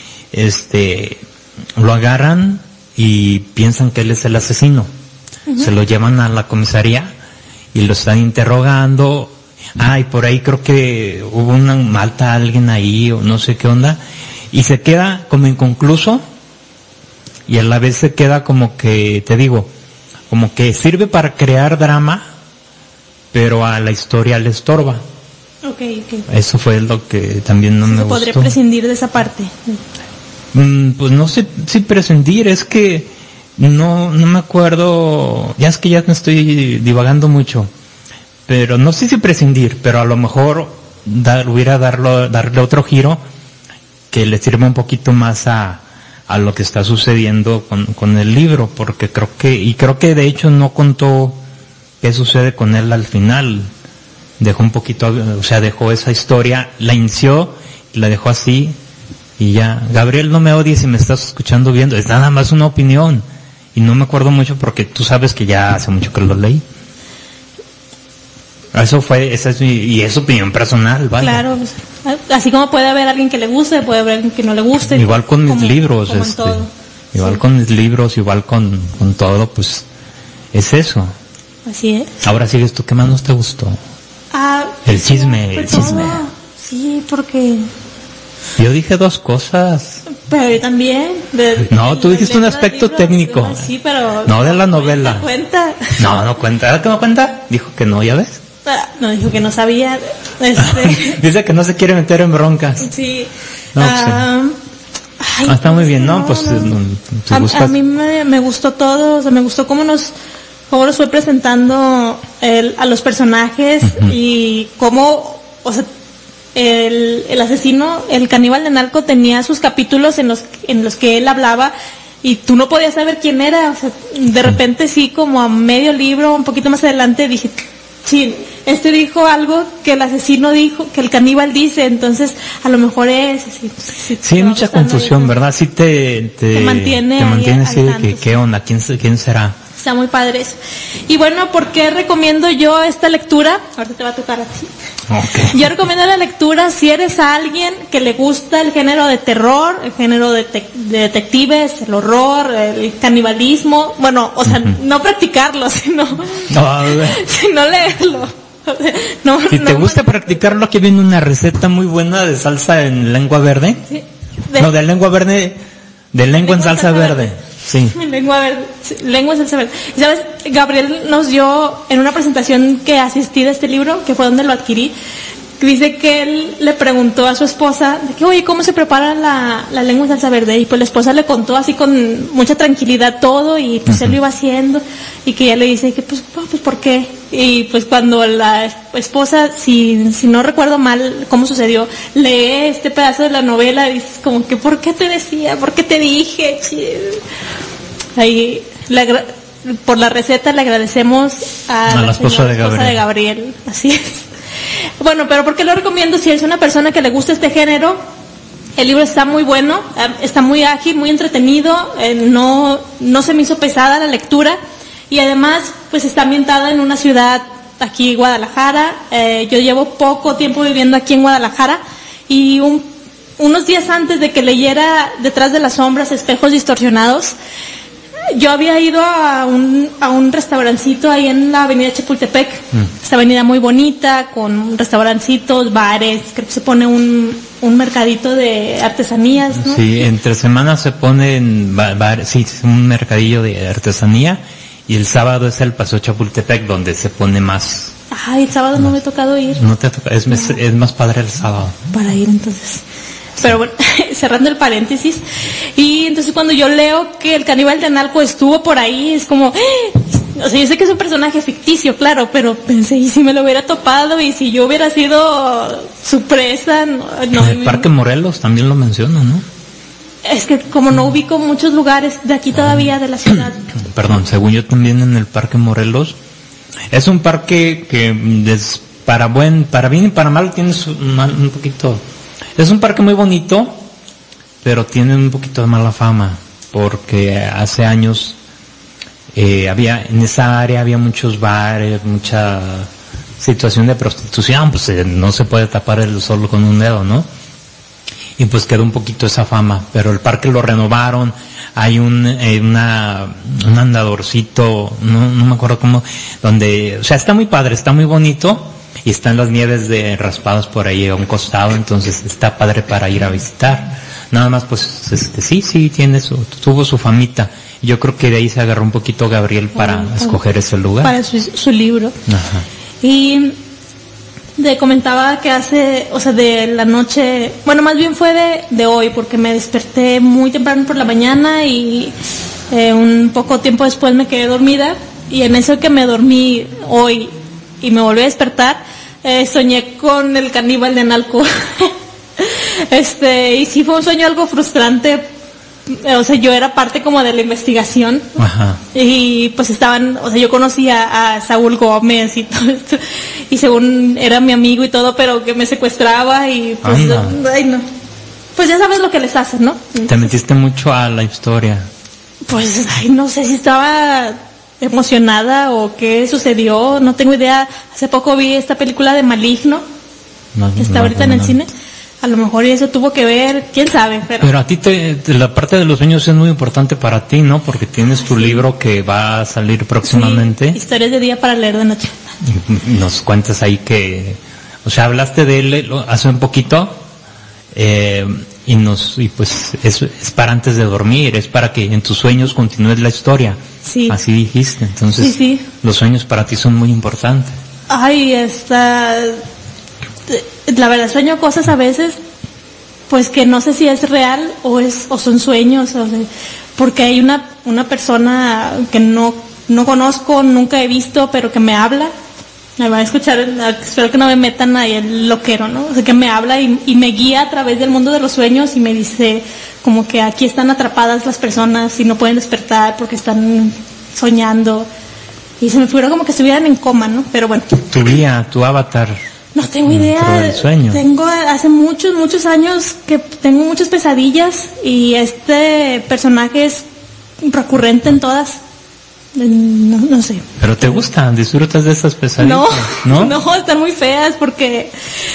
Lo agarran y piensan que él es el asesino. Uh-huh. Se lo llevan a la comisaría y lo están interrogando. Y por ahí creo que hubo mata a alguien ahí o no sé qué onda. Y se queda como inconcluso y a la vez se queda como que, te digo, como que sirve para crear drama, pero a la historia le estorba. Okay. Eso fue lo que también no me gustó. ¿Podría prescindir de esa parte? Pues no sé si prescindir, es que no me acuerdo, ya es que ya me estoy divagando mucho, pero no sé si prescindir, pero a lo mejor darle otro giro que le sirva un poquito más a lo que está sucediendo con el libro, porque creo que de hecho no contó qué sucede con él al final, dejó un poquito, o sea, dejó esa historia, la inició y la dejó así, Y ya, Gabriel, no me odies si me estás escuchando viendo, es nada más una opinión. Y no me acuerdo mucho porque tú sabes que ya hace mucho que lo leí. Esa es y es opinión personal, ¿vale? Claro, así como puede haber alguien que le guste, puede haber alguien que no le guste. Igual con mis libros, igual sí. con mis libros, igual con todo, pues es eso. Así es. Ahora sigues tú, ¿qué más nos te gustó? El chisme. Sí, porque... Yo dije 2 cosas. Pero yo también. No, tú dijiste un aspecto técnico. Sí, pero... No de la novela. ¿No cuenta? No cuenta. ¿Era que no cuenta? Dijo que no, ¿ya ves? No, dijo que no sabía. Dice que no se quiere meter en broncas. Sí. No, está muy bien, ¿no? Pues a mí me gustó todo, o sea, me gustó cómo nos fue presentando a los personajes y cómo, o sea, el asesino, el caníbal de narco tenía sus capítulos en los que él hablaba y tú no podías saber quién era, o sea, de repente sí, como a medio libro, un poquito más adelante dije, sí, dijo algo que el asesino dijo, que el caníbal dice, entonces a lo mejor es así. Sí, hay mucha confusión, ¿verdad? Sí te mantiene así de que, ¿qué onda? ¿Quién será? Está muy padre eso. Y bueno, ¿por qué recomiendo yo esta lectura? Ahorita te va a tocar a ti. Okay. Yo recomiendo la lectura si eres a alguien que le gusta el género de terror, el género de detectives, el horror, el canibalismo. Bueno, o sea, no practicarlo, sino leerlo. Si te gusta practicarlo, aquí viene una receta muy buena de salsa en lengua verde. Sí. De lengua verde, de lengua en salsa verde. Sí. Lengua en salsa verde. Y sabes, Gabriel nos dio en una presentación que asistí de este libro, que fue donde lo adquirí, dice que él le preguntó a su esposa de que, oye, ¿cómo se prepara la lengua en salsa verde? Y pues la esposa le contó así con mucha tranquilidad todo y pues él lo iba haciendo y que ella le dice que pues ¿por qué? Y pues cuando la esposa, si no recuerdo mal cómo sucedió, lee este pedazo de la novela y dices como que ¿por qué te decía? ¿Por qué te dije? Ahí por la receta le agradecemos a la esposa de Gabriel. Así es. Bueno, pero ¿por qué lo recomiendo? Si eres una persona que le gusta este género, el libro está muy bueno, está muy ágil, muy entretenido, no se me hizo pesada la lectura y además pues está ambientada en una ciudad aquí, Guadalajara. Yo llevo poco tiempo viviendo aquí en Guadalajara y unos días antes de que leyera Detrás de las sombras, espejos distorsionados, yo había ido a un restaurancito ahí en la avenida Chapultepec, esta avenida muy bonita, con restaurancitos, bares, creo que se pone un mercadito de artesanías, ¿no? Sí, entre semanas se pone un mercadillo de artesanía y el sábado es el Paseo Chapultepec donde se pone más. Ay, el sábado no me ha tocado ir. No te toca, es más padre el sábado. Para ir entonces. Pero bueno, cerrando el paréntesis, y entonces cuando yo leo que el caníbal de narco estuvo por ahí, es como, o sea, yo sé que es un personaje ficticio, claro, pero pensé, ¿y si me lo hubiera topado? ¿Y si yo hubiera sido su presa? No, el Parque Morelos también lo menciona, ¿no? Es que como no ubico muchos lugares de aquí todavía de la ciudad. Perdón, según yo también en el Parque Morelos, es un parque que para bien y para mal tiene un poquito... Es un parque muy bonito, pero tiene un poquito de mala fama, porque hace años en esa área había muchos bares, mucha situación de prostitución, pues no se puede tapar el sol con un dedo, ¿no? Y pues quedó un poquito esa fama, pero el parque lo renovaron, hay un andadorcito, no me acuerdo cómo, donde, o sea, está muy padre, está muy bonito. Y están las nieves de raspados por ahí a un costado, entonces está padre para ir a visitar. Nada más pues sí tuvo su famita. Yo creo que de ahí se agarró un poquito Gabriel para escoger ese lugar. Para su libro. Ajá. Y comentaba que de la noche, bueno, más bien fue de hoy, porque me desperté muy temprano por la mañana y un poco tiempo después me quedé dormida, y en eso que me dormí hoy y me volví a despertar, soñé con el caníbal de narco. Y sí fue un sueño algo frustrante, o sea, yo era parte como de la investigación. Ajá. Y pues yo conocía a Saúl Gómez y todo esto, y según era mi amigo y todo, pero que me secuestraba y pues, ay no. pues ya sabes lo que les hacen, ¿no? Entonces, Te metiste mucho a la historia. pues, no sé si estaba emocionada o qué sucedió, no tengo idea. Hace poco vi esta película de Maligno, que está ahorita en el cine. A lo mejor eso tuvo que ver, quién sabe, Pero a ti la parte de los sueños es muy importante para ti, ¿no? Porque tienes tu libro que va a salir próximamente. Sí, historias de día para leer de noche. Y nos cuentas ahí que, o sea, hablaste de él hace un poquito, y pues es para antes de dormir, es para que en tus sueños continúes la historia. Sí. Así dijiste, entonces Sí. los sueños para ti son muy importantes. Ay, la verdad sueño cosas a veces, pues que no sé si es real o son sueños, o sea, porque hay una persona que no conozco, nunca he visto, pero que me habla. Me va a escuchar, espero que no me metan ahí el loquero, ¿no? O sea, que me habla y me guía a través del mundo de los sueños y me dice como que aquí están atrapadas las personas y no pueden despertar porque están soñando. Y se me figura como que estuvieran en coma, ¿no? Pero bueno. Tu guía, tu avatar. No tengo idea. Dentro del sueño. Tengo hace muchos años que tengo muchas pesadillas y este personaje es recurrente en todas. No sé. Pero te gustan, disfrutas de esas pesadillas, no, están muy feas porque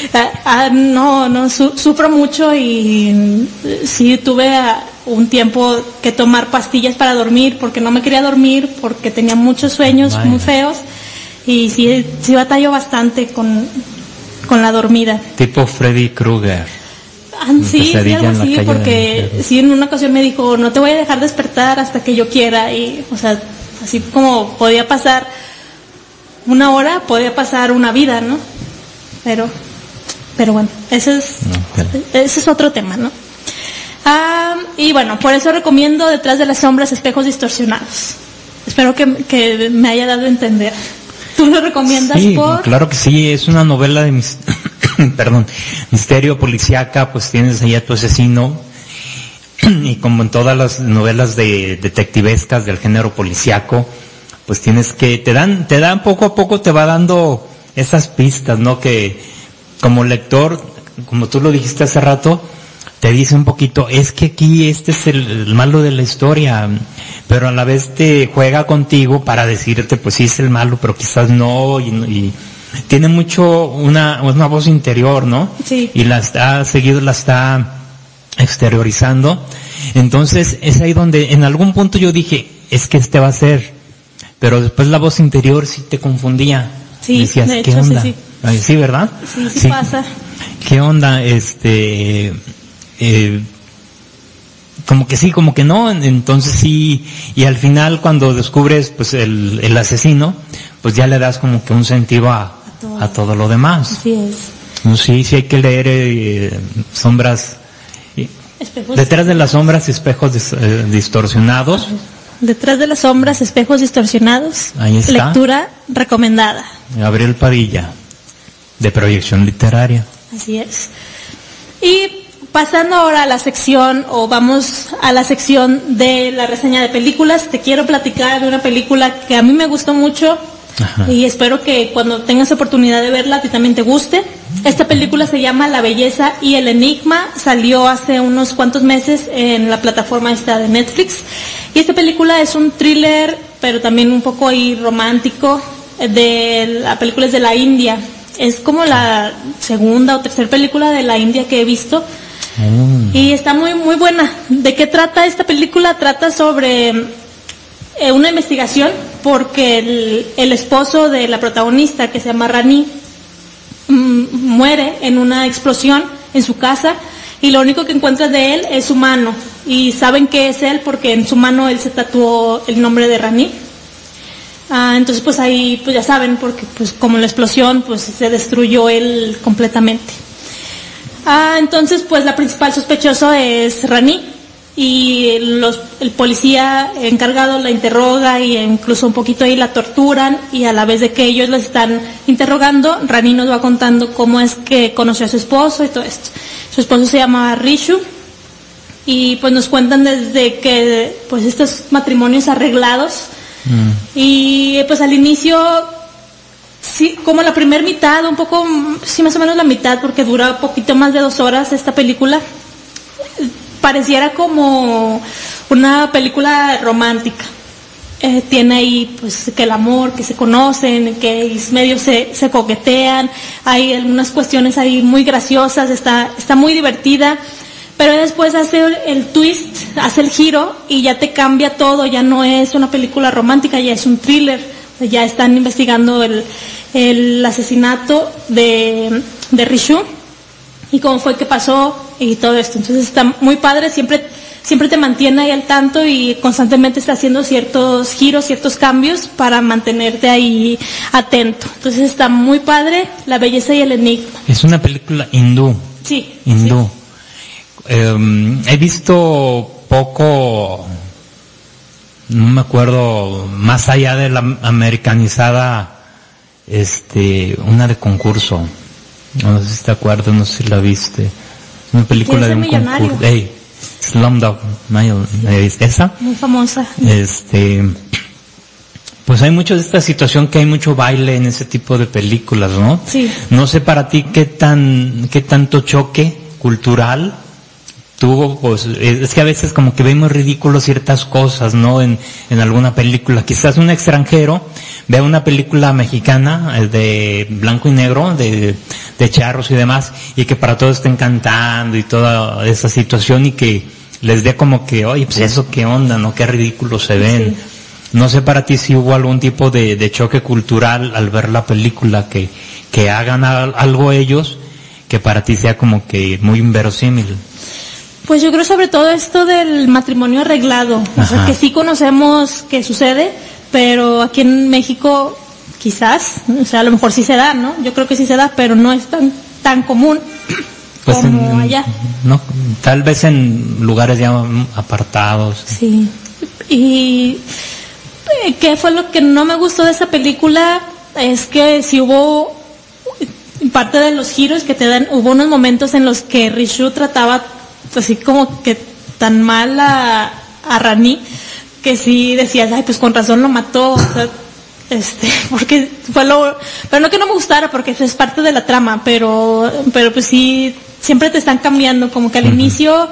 sufro mucho y sí tuve un tiempo que tomar pastillas para dormir porque no me quería dormir porque tenía muchos sueños muy feos y sí batallo bastante con la dormida. Tipo Freddy Krueger. Sí, algo así, porque sí en una ocasión me dijo, no te voy a dejar despertar hasta que yo quiera y, o sea, así como podía pasar una hora, podía pasar una vida, ¿no? Pero bueno, ese es otro tema, ¿no? Y bueno, por eso recomiendo Detrás de las sombras, espejos distorsionados. Espero que me haya dado a entender. ¿Tú lo recomiendas? Sí, claro que sí, es una novela de misterio policíaca, pues tienes ahí a tu asesino. Y como en todas las novelas de detectivescas del género policíaco, pues tienes que, te dan poco a poco, te va dando esas pistas, ¿no? Que como lector, como tú lo dijiste hace rato, te dice un poquito, es que aquí este es el malo de la historia, pero a la vez te juega contigo para decirte, pues sí es el malo, pero quizás no, y tiene mucho una voz interior, ¿no? Sí. Y la está exteriorizando. Entonces es ahí donde en algún punto yo dije, es que este va a ser, pero después la voz interior sí te confundía. Sí, decías, de ¿qué hecho, onda? sí. Sí, ¿verdad? Sí pasa. ¿Qué onda? Como que sí, como que no, entonces sí, y al final cuando descubres pues el asesino, pues ya le das como que un sentido a todo lo demás. Así es. Sí hay que leer sombras. Espejos. Detrás de las sombras, espejos distorsionados. Detrás de las sombras, espejos distorsionados. Ahí está. Lectura recomendada. Gabriel Padilla, de Proyección Literaria. Así es. Y pasando ahora a la sección, vamos a la sección de la reseña de películas, te quiero platicar de una película que a mí me gustó mucho. Ajá. Y espero que cuando tengas oportunidad de verla, a ti también te guste. Esta película se llama La belleza y el enigma, salió hace unos cuantos meses en la plataforma esta de Netflix. Y esta película es un thriller, pero también un poco ahí romántico, la película es de la India. Es como la segunda o tercera película de la India que he visto. Y está muy, muy buena. ¿De qué trata esta película? Trata sobre una investigación porque el esposo de la protagonista, que se llama Rani, muere en una explosión en su casa y lo único que encuentra de él es su mano y saben que es él porque en su mano él se tatuó el nombre de Rani. Entonces pues ahí pues ya saben porque pues como la explosión pues se destruyó él completamente. Entonces pues la principal sospechoso es Rani y el policía encargado la interroga y incluso un poquito ahí la torturan y a la vez de que ellos la están interrogando, Rani nos va contando cómo es que conoció a su esposo y todo esto. Su esposo se llama Rishu y pues nos cuentan desde que pues estos matrimonios arreglados y pues al inicio sí, como la primera mitad, un poco, sí más o menos la mitad porque dura un poquito más de 2 horas esta película. pareciera como una película romántica. Tiene ahí pues que el amor, que se conocen, que medio se coquetean, hay algunas cuestiones ahí muy graciosas, está muy divertida, pero después hace el twist, hace el giro y ya te cambia todo, ya no es una película romántica, ya es un thriller, ya están investigando el asesinato de Rishu y cómo fue que pasó y todo esto. Entonces está muy padre, siempre te mantiene ahí al tanto y constantemente está haciendo ciertos giros, ciertos cambios para mantenerte ahí atento. Entonces está muy padre, La belleza y el enigma. Es una película hindú. Sí. Hindú. Sí. He visto poco, no me acuerdo, más allá de la americanizada, una de concurso. No sé si te acuerdas, no sé si la viste. Una película de un concurso. Slumdog Millionaire, esa. Muy famosa. Pues hay mucho de esta situación que hay mucho baile en ese tipo de películas, ¿no? Sí. No sé para ti qué tanto choque cultural tuvo, pues es que a veces como que vemos ridículos ciertas cosas, ¿no? En alguna película. Quizás un extranjero vea una película mexicana de blanco y negro, de charros y demás, y que para todos estén cantando y toda esa situación y que les dé como que, oye, pues eso qué onda, ¿no? Qué ridículos se ven. Sí. No sé para ti si hubo algún tipo de choque cultural al ver la película, que hagan algo ellos que para ti sea como que muy inverosímil. Pues yo creo sobre todo esto del matrimonio arreglado, o sea, que sí conocemos que sucede, pero aquí en México quizás, o sea, a lo mejor sí se da, ¿no? Yo creo que sí se da, pero no es tan común pues como allá. No, tal vez en lugares ya apartados. Sí. Y ¿qué fue lo que no me gustó de esa película? Es que sí hubo parte de los giros que te dan, hubo unos momentos en los que Rishu trataba así como que tan mal a Rani, que sí decías, ay, pues con razón lo mató, o sea, porque fue pero no que no me gustara, porque es parte de la trama, pero pues sí, siempre te están cambiando, como que al inicio,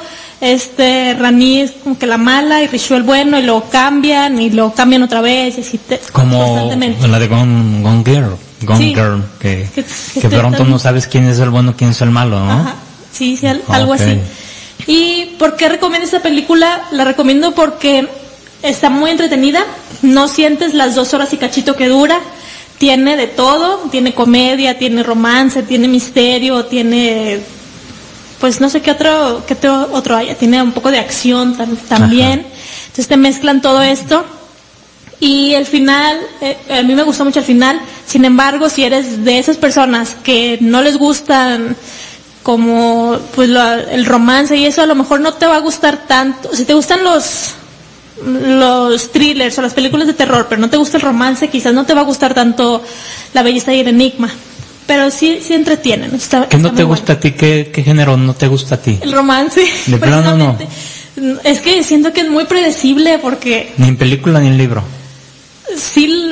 Rani es como que la mala y Rishu el bueno, y lo cambian otra vez, y así como la de Gone Girl, sí, Girl, que pronto no sabes quién es el bueno, quién es el malo, ¿no? Ajá. Sí, algo así. ¿Y por qué recomiendo esta película? La recomiendo porque está muy entretenida, no sientes las 2 horas y cachito que dura, tiene de todo, tiene comedia, tiene romance, tiene misterio, tiene, pues no sé qué otro haya, tiene un poco de acción también. Entonces te mezclan todo esto y el final, a mí me gustó mucho el final. Sin embargo, si eres de esas personas que no les gustan como pues el romance y eso, a lo mejor no te va a gustar tanto. Si te gustan los thrillers o las películas de terror, pero no te gusta el romance, quizás no te va a gustar tanto La belleza y el enigma, pero sí entretienen. ¿Qué no te gusta a ti? ¿Qué género no te gusta a ti? El romance. De plano no. Es que siento que es muy predecible porque... Ni en película ni en libro. Sí,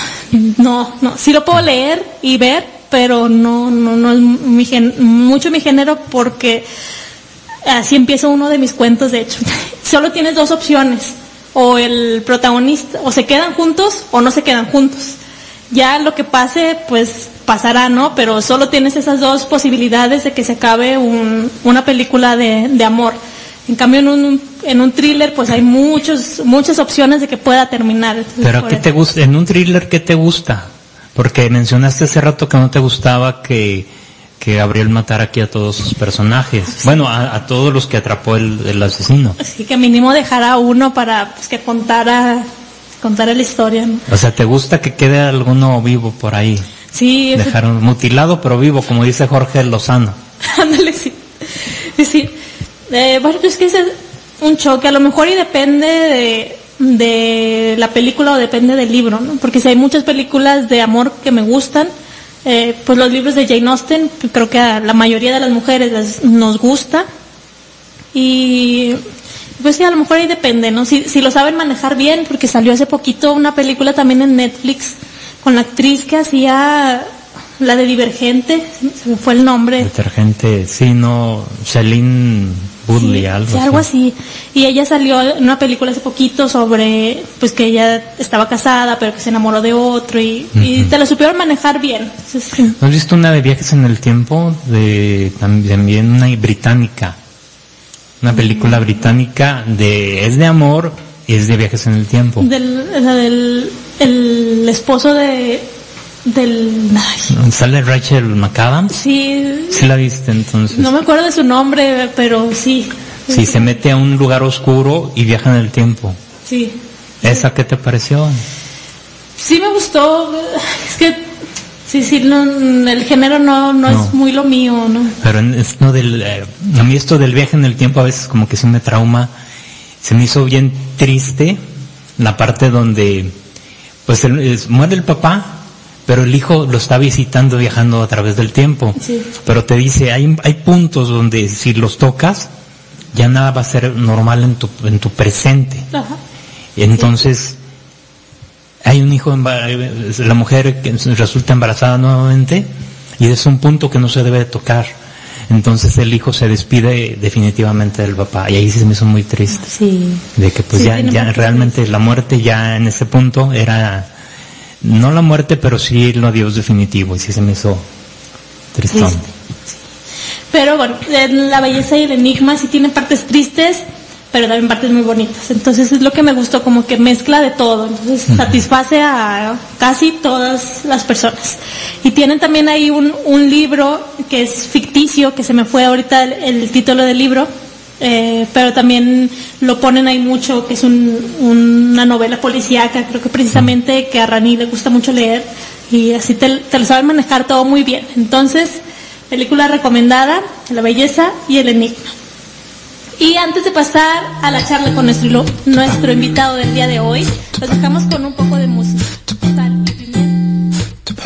sí lo puedo leer y ver, pero no es mucho mi género, porque así empieza uno de mis cuentos, de hecho. Solo tienes 2 opciones, o el protagonista, o se quedan juntos o no se quedan juntos. Ya lo que pase, pues pasará, ¿no? Pero solo tienes esas 2 posibilidades de que se acabe una película de amor. En cambio, en un thriller, pues hay muchas opciones de que pueda terminar. Entonces, ¿pero qué te gusta? En un thriller, ¿qué te gusta? Porque mencionaste hace rato que no te gustaba que Gabriel matara aquí a todos sus personajes. Sí. Bueno, a todos los que atrapó el asesino. Así que mínimo dejara a uno para pues, que contara la historia, ¿no? O sea, ¿te gusta que quede alguno vivo por ahí? Sí. Dejaron mutilado pero vivo, como dice Jorge Lozano. Ándale, sí. Sí. Bueno, pues que es un choque, a lo mejor, y depende de la película o depende del libro, ¿no? Porque si hay muchas películas de amor que me gustan, pues los libros de Jane Austen, creo que a la mayoría de las mujeres nos gusta, y pues sí, a lo mejor ahí depende, ¿no? Si lo saben manejar bien, porque salió hace poquito una película también en Netflix con la actriz que hacía la de Divergente, se me fue el nombre. Divergente, sí, no, Celine Woodley, sí, algo sí, así. algo así. Y ella salió en una película hace poquito sobre, pues que ella estaba casada, pero que se enamoró de otro y te lo supieron manejar bien. Entonces, sí. ¿Has visto una de viajes en el tiempo? También una británica. Una película británica es de amor y es de viajes en el tiempo. El esposo del... ¿Sale Rachel McAdams? Sí. ¿Sí la viste entonces? No me acuerdo de su nombre, pero sí. Sí, se mete a un lugar oscuro y viaja en el tiempo. Sí. ¿Esa qué te pareció? Sí me gustó. Es que sí, no, el género no es muy lo mío, ¿no? Pero a mí esto del viaje en el tiempo a veces como que sí me trauma. Se me hizo bien triste la parte donde pues muere el papá, pero el hijo lo está visitando viajando a través del tiempo. Sí. Pero te dice, hay puntos donde si los tocas, ya nada va a ser normal en tu presente. Ajá. Y entonces, hay un hijo, la mujer que resulta embarazada nuevamente, y es un punto que no se debe de tocar. Entonces el hijo se despide definitivamente del papá, y ahí sí se me hizo muy triste. Sí. De que pues Sí, ya realmente la muerte ya en ese punto era, no la muerte, pero sí el adiós definitivo, y sí se me hizo tristón. Triste. Pero bueno, La belleza y el enigma sí tienen partes tristes, pero también partes muy bonitas. Entonces es lo que me gustó, como que mezcla de todo. Entonces satisface a casi todas las personas. Y tienen también ahí un libro que es ficticio, que se me fue ahorita el título del libro, pero también lo ponen ahí mucho, que es una novela policíaca, creo que precisamente que a Rani le gusta mucho leer, y así te lo saben manejar todo muy bien. Entonces, película recomendada, La belleza y el enigma. Y antes de pasar a la charla con nuestro invitado del día de hoy, los dejamos con un poco de música. Sal y pimienta.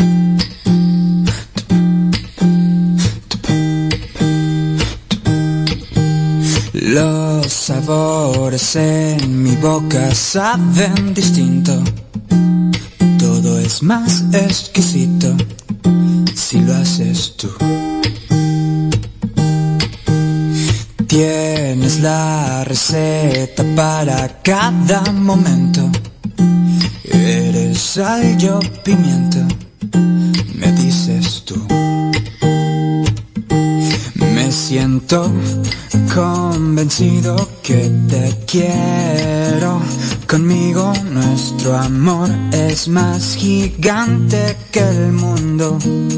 Los sabores en mi boca saben distinto. Todo es más exquisito si lo haces tú. Tienes la receta para cada momento. Eres sal, yo pimiento, me dices tú. Me siento convencido que te quiero. Conmigo nuestro amor es más gigante que el mundo.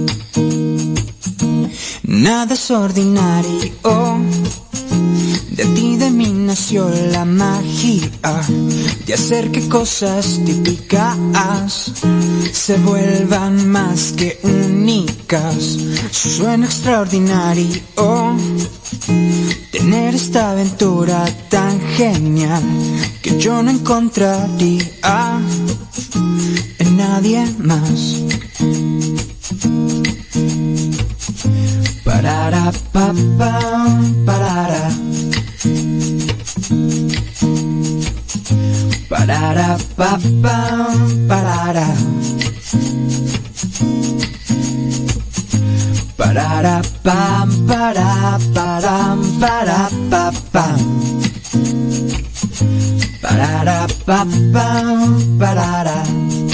Nada es ordinario. De ti, de mí nació la magia de hacer que cosas típicas se vuelvan más que únicas. Suena extraordinario tener esta aventura tan genial que yo no encontraría en nadie más. Parara, pa, pa, parara. Parara, pa, pa, parara. Parara, pam, para, param, para, pa, pam. Parara, pa, pam, parara.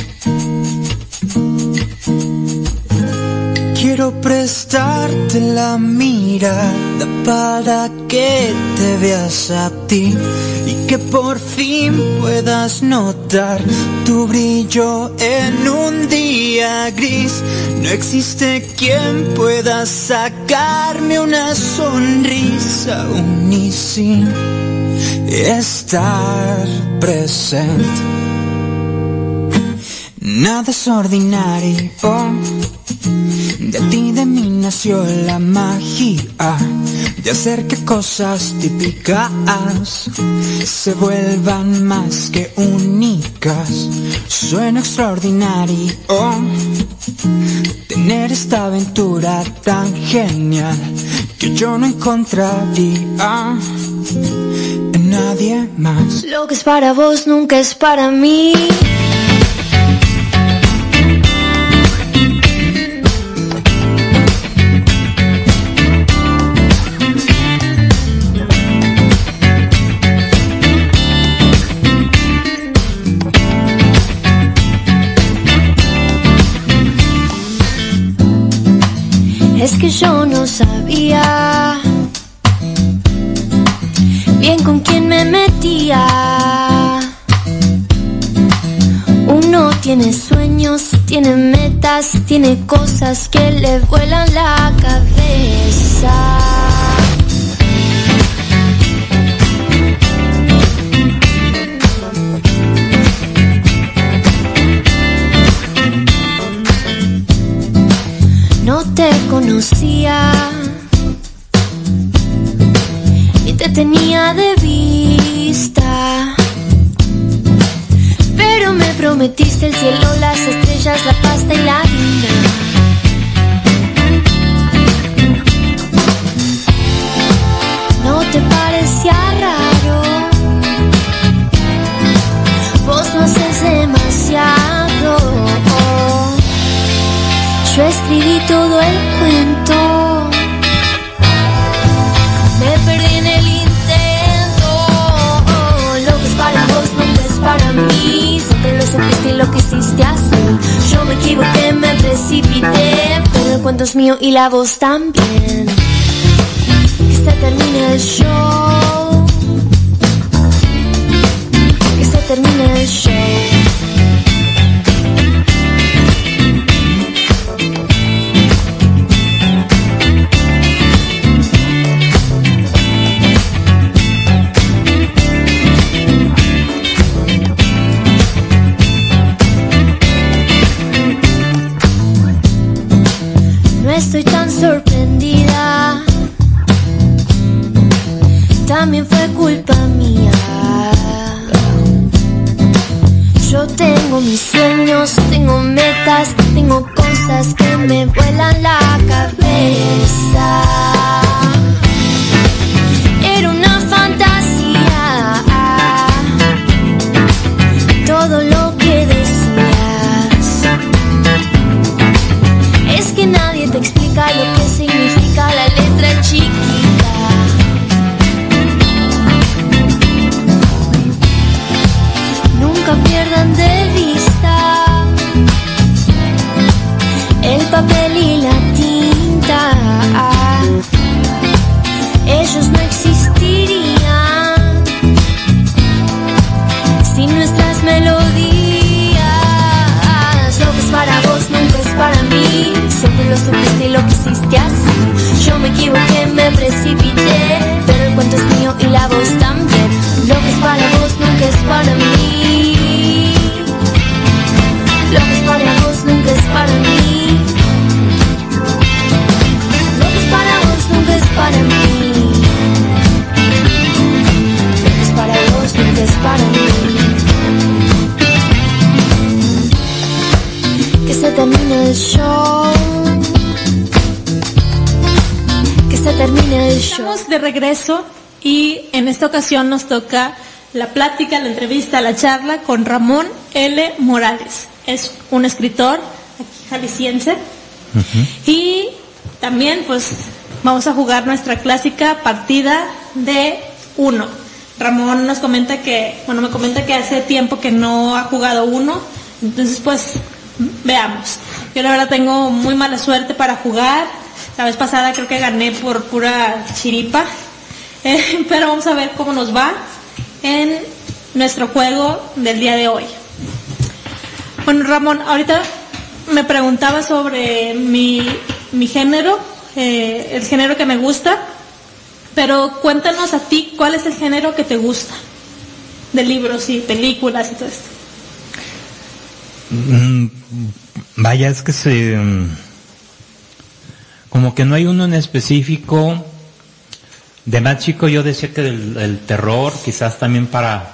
Quiero prestarte la mirada para que te veas a ti y que por fin puedas notar tu brillo en un día gris. No existe quien pueda sacarme una sonrisa aún y sin estar presente. Nada es ordinario. De ti, de mí nació la magia de hacer que cosas típicas se vuelvan más que únicas. Suena extraordinario tener esta aventura tan genial que yo no encontraría en nadie más. Lo que es para vos nunca es para mí. sabía bien con quién me metía. Uno tiene sueños, tiene metas, tiene cosas que le vuelan la cabeza. No te conocía y te tenía de vista, pero me prometiste el cielo, las estrellas, la pasta y la guinda. ¿No te parecía raro? Vos no haces demasiado. Yo escribí todo el cuento, me perdí en el intento. Lo que es para vos nunca es para mí, siempre lo supiste y lo que hiciste así. Yo me equivoqué, me precipité, pero el cuento es mío y la voz también. Que se termine el show, que se termine el show. Estoy tan sorprendida, también fue culpa mía. Yo tengo mis sueños, tengo metas, tengo cosas que me vuelan la cabeza. Era una fantasía, todo lo que decías. Es que nadie te explica lo que significa la letra chiquita. Nunca pierdan de vista el papel y la tinta. Ellos no existirían sin nuestras melodías. Lo que es para vos nunca es para mí, siempre lo supiste y lo quisiste así. Yo me equivoqué, me precipité, pero el cuento es mío y la voz también. Lo que es para vos nunca es para mí, lo que es para vos nunca es para mí, lo que es para vos nunca es para mí, lo que es para vos nunca es para mí. Que se termine el show, que se termine el show. Estamos de regreso y en esta ocasión nos toca la plática, la entrevista, la charla con Ramón L. Morales. Es un escritor aquí jalisciense. Y también pues vamos a jugar nuestra clásica partida de 1. Ramón nos comenta que, me comenta que hace tiempo que no ha jugado 1, entonces pues veamos. Yo la verdad tengo muy mala suerte para jugar. La vez pasada creo que gané por pura chiripa. Pero vamos a ver cómo nos va en nuestro juego del día de hoy. Bueno, Ramón, ahorita me preguntaba sobre mi género, el género que me gusta, pero cuéntanos a ti, ¿cuál es el género que te gusta? De libros y películas y todo esto. Vaya, es que como que no hay uno en específico. De más chico yo decía que el terror, quizás también para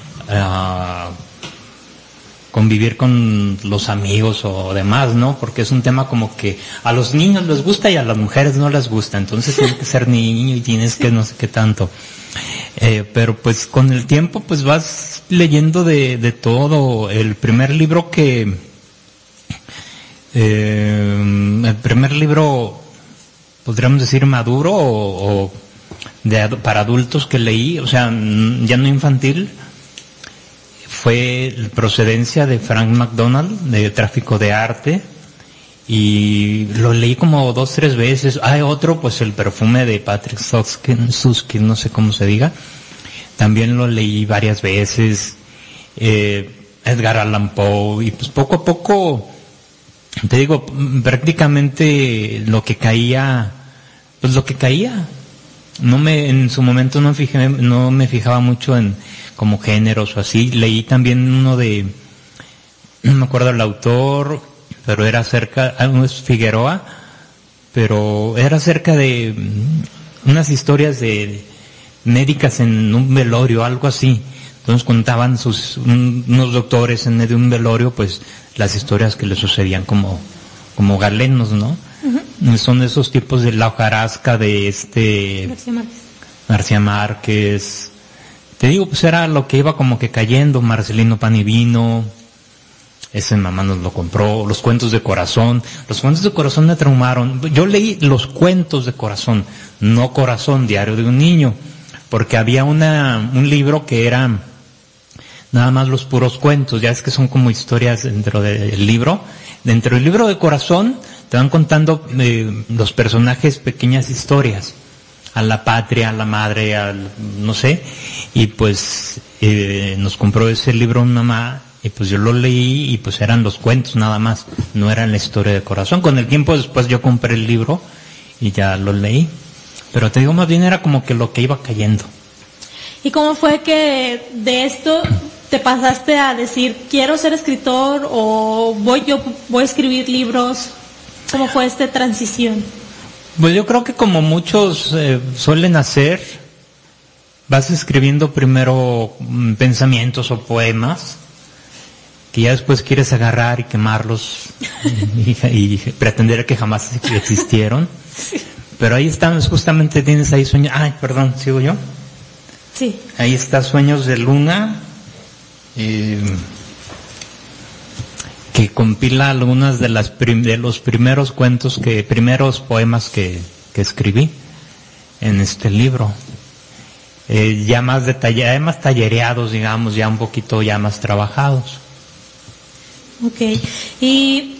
convivir con los amigos o demás, ¿no? Porque es un tema como que a los niños les gusta y a las mujeres no les gusta, entonces tienes que ser niño y tienes que no sé qué tanto. Pero pues con el tiempo pues vas leyendo de todo. El primer libro podríamos decir maduro o para adultos que leí, o sea, ya no infantil, fue Procedencia de Frank McDonald, de Tráfico de Arte, y lo leí como 2-3 veces. Hay otro, pues el perfume de Patrick Susskind, no sé cómo se diga, también lo leí varias veces. Edgar Allan Poe, y pues poco a poco, te digo, prácticamente lo que caía. En su momento no me fijaba mucho en como géneros o así. Leí también uno de, no me acuerdo el autor, pero era acerca, es Figueroa, pero era acerca de unas historias de médicas en un velorio, algo así. Entonces contaban unos doctores en medio de un velorio, pues las historias que le sucedían como galenos, ¿no? Uh-huh. Son esos tipos de La hojarasca de García Márquez. Te digo, pues era lo que iba como que cayendo. Marcelino Pan y Vino, ese mamá nos lo compró. Los cuentos de Corazón. Los cuentos de Corazón me traumaron. Yo leí los cuentos de Corazón, no Corazón, Diario de un Niño, porque había un libro que era nada más los puros cuentos. Ya es que son como historias dentro del libro. Dentro del libro de Corazón te van contando los personajes pequeñas historias, a la patria, a la madre, no sé, y pues nos compró ese libro mi mamá, y pues yo lo leí, y pues eran los cuentos nada más, no era la historia de Corazón. Con el tiempo después yo compré el libro y ya lo leí, pero te digo, más bien era como que lo que iba cayendo. ¿Y cómo fue que de esto te pasaste a decir, quiero ser escritor, o voy a escribir libros? ¿Cómo fue esta transición? Pues yo creo que como muchos suelen hacer, vas escribiendo primero pensamientos o poemas, que ya después quieres agarrar y quemarlos y pretender que jamás existieron. Sí. Pero ahí están, justamente tienes ahí sueños. Ay, perdón, ¿sigo yo? Sí. Ahí está Sueños de Luna, que compila algunas de los primeros poemas que escribí en este libro, ya más más tallereados, digamos, ya un poquito ya más trabajados. Okay. Y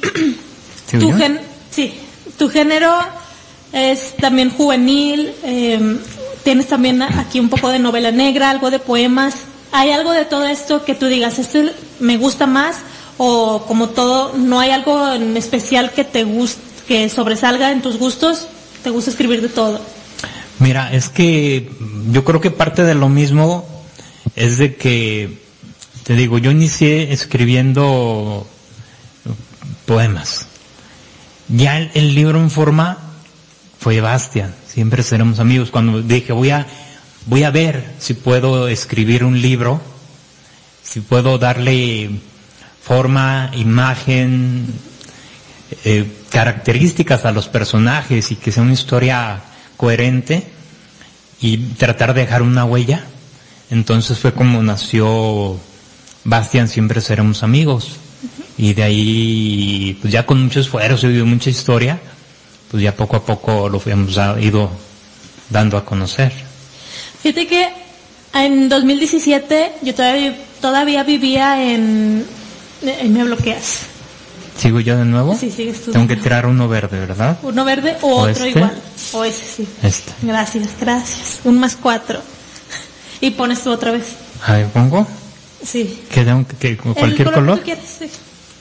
tu género es también juvenil, tienes también aquí un poco de novela negra, algo de poemas. ¿Hay algo de todo esto que tú digas, este me gusta más? O como todo, ¿no hay algo en especial que te guste, que sobresalga en tus gustos? ¿Te gusta escribir de todo? Mira, es que yo creo que parte de lo mismo es de que, te digo, yo inicié escribiendo poemas. Ya el libro en forma fue Bastian, Siempre Seremos Amigos. Cuando dije, voy a ver si puedo escribir un libro, si puedo darle forma, imagen, características a los personajes y que sea una historia coherente y tratar de dejar una huella. Entonces fue como nació Bastian, Siempre Seremos Amigos. Uh-huh. Y de ahí, pues ya con mucho esfuerzo y mucha historia, pues ya poco a poco lo hemos ido dando a conocer. Fíjate que en 2017 yo todavía vivía en... Me bloqueas. ¿Sigo yo de nuevo? Sí, sigues tú. Tengo que tirar uno verde, ¿verdad? Uno verde o otro igual. O ese, sí. Este. Gracias. 1 + 4. Y pones tú otra vez. Ahí pongo. Sí. ¿Cualquier color? Que tú quieras, sí.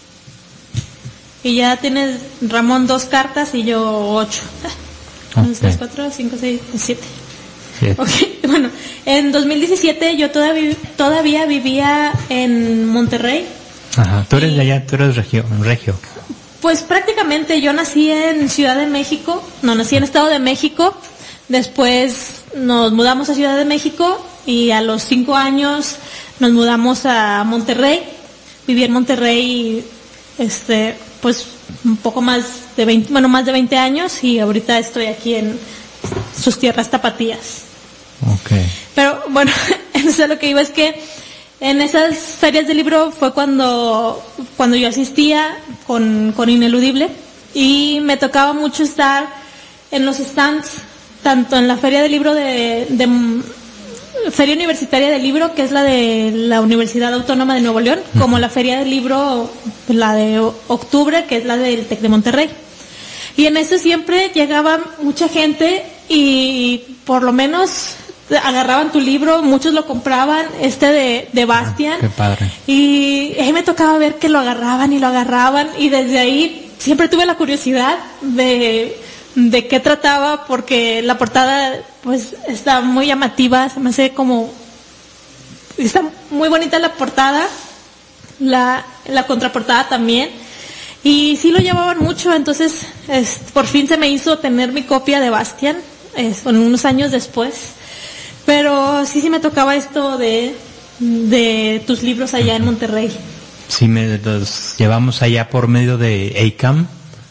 Y ya tienes, Ramón, 2 cartas y yo 8. 1, 2, 3, 4, 5, 6, 7. Okay. Bueno, en 2017 yo todavía vivía en Monterrey. Ajá, tú eres de allá, tú eres regio. Pues prácticamente yo nací en Ciudad de México, nací en Estado de México, después nos mudamos a Ciudad de México y a los 5 años nos mudamos a Monterrey. Viví en Monterrey, pues un poco más de 20 años, y ahorita estoy aquí en sus tierras tapatías. Okay. Pero bueno, eso es lo que iba, es que en esas ferias de libro fue cuando yo asistía con Ineludible, y me tocaba mucho estar en los stands, tanto en la feria de libro de Feria Universitaria del Libro, que es la de la Universidad Autónoma de Nuevo León, como la feria del libro la de octubre, que es la del TEC de Monterrey. Y en eso siempre llegaba mucha gente y por lo menos agarraban tu libro, muchos lo compraban, de Bastian. Qué padre. Y ahí me tocaba ver que lo agarraban y desde ahí siempre tuve la curiosidad de qué trataba, porque la portada pues está muy llamativa, se me hace como, está muy bonita la portada, la contraportada también, y sí lo llevaban mucho. Entonces por fin se me hizo tener mi copia de Bastian, unos años después, pero sí me tocaba esto de tus libros allá en Monterrey. Sí, los llevamos allá por medio de ACAM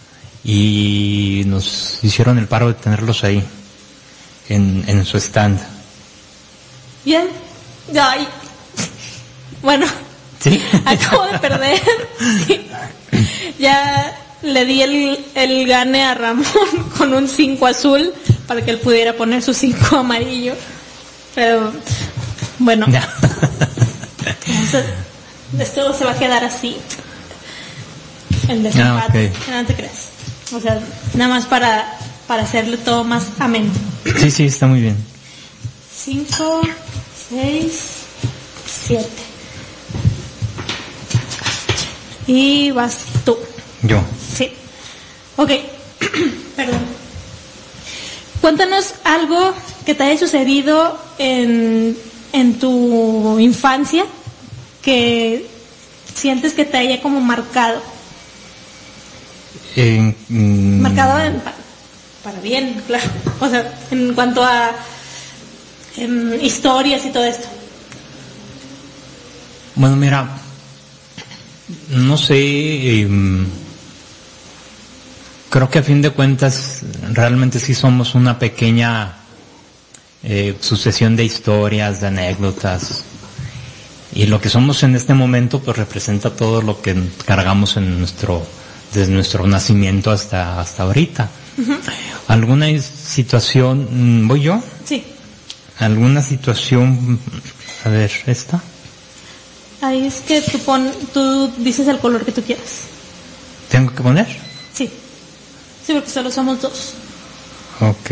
y nos hicieron el paro de tenerlos ahí, en su stand. Bien, ya, bueno, ¿sí? Acabo de perder, sí. Ya le di el gane a Ramón con un 5 azul para que él pudiera poner su 5 amarillo, pero bueno, entonces, esto se va a quedar así, el desempate. Okay. No te creas, o sea, nada más para hacerle todo más ameno. Sí, está muy bien. 5, 6, 7. Y vas tú. Yo. Sí. Ok. Perdón. Cuéntanos algo que te haya sucedido en tu infancia que sientes que te haya como marcado. Marcado para bien, claro. O sea, en cuanto a historias y todo esto. Bueno, mira, no sé, creo que a fin de cuentas realmente sí somos una pequeña sucesión de historias, de anécdotas, y lo que somos en este momento pues representa todo lo que cargamos desde nuestro nacimiento hasta ahorita. Uh-huh. ¿Alguna situación, voy yo? Sí. ¿Alguna situación, a ver, esta? Ahí es que tú dices el color que tú quieras. ¿Tengo que poner? Sí. Sí, porque solo somos dos. Ok.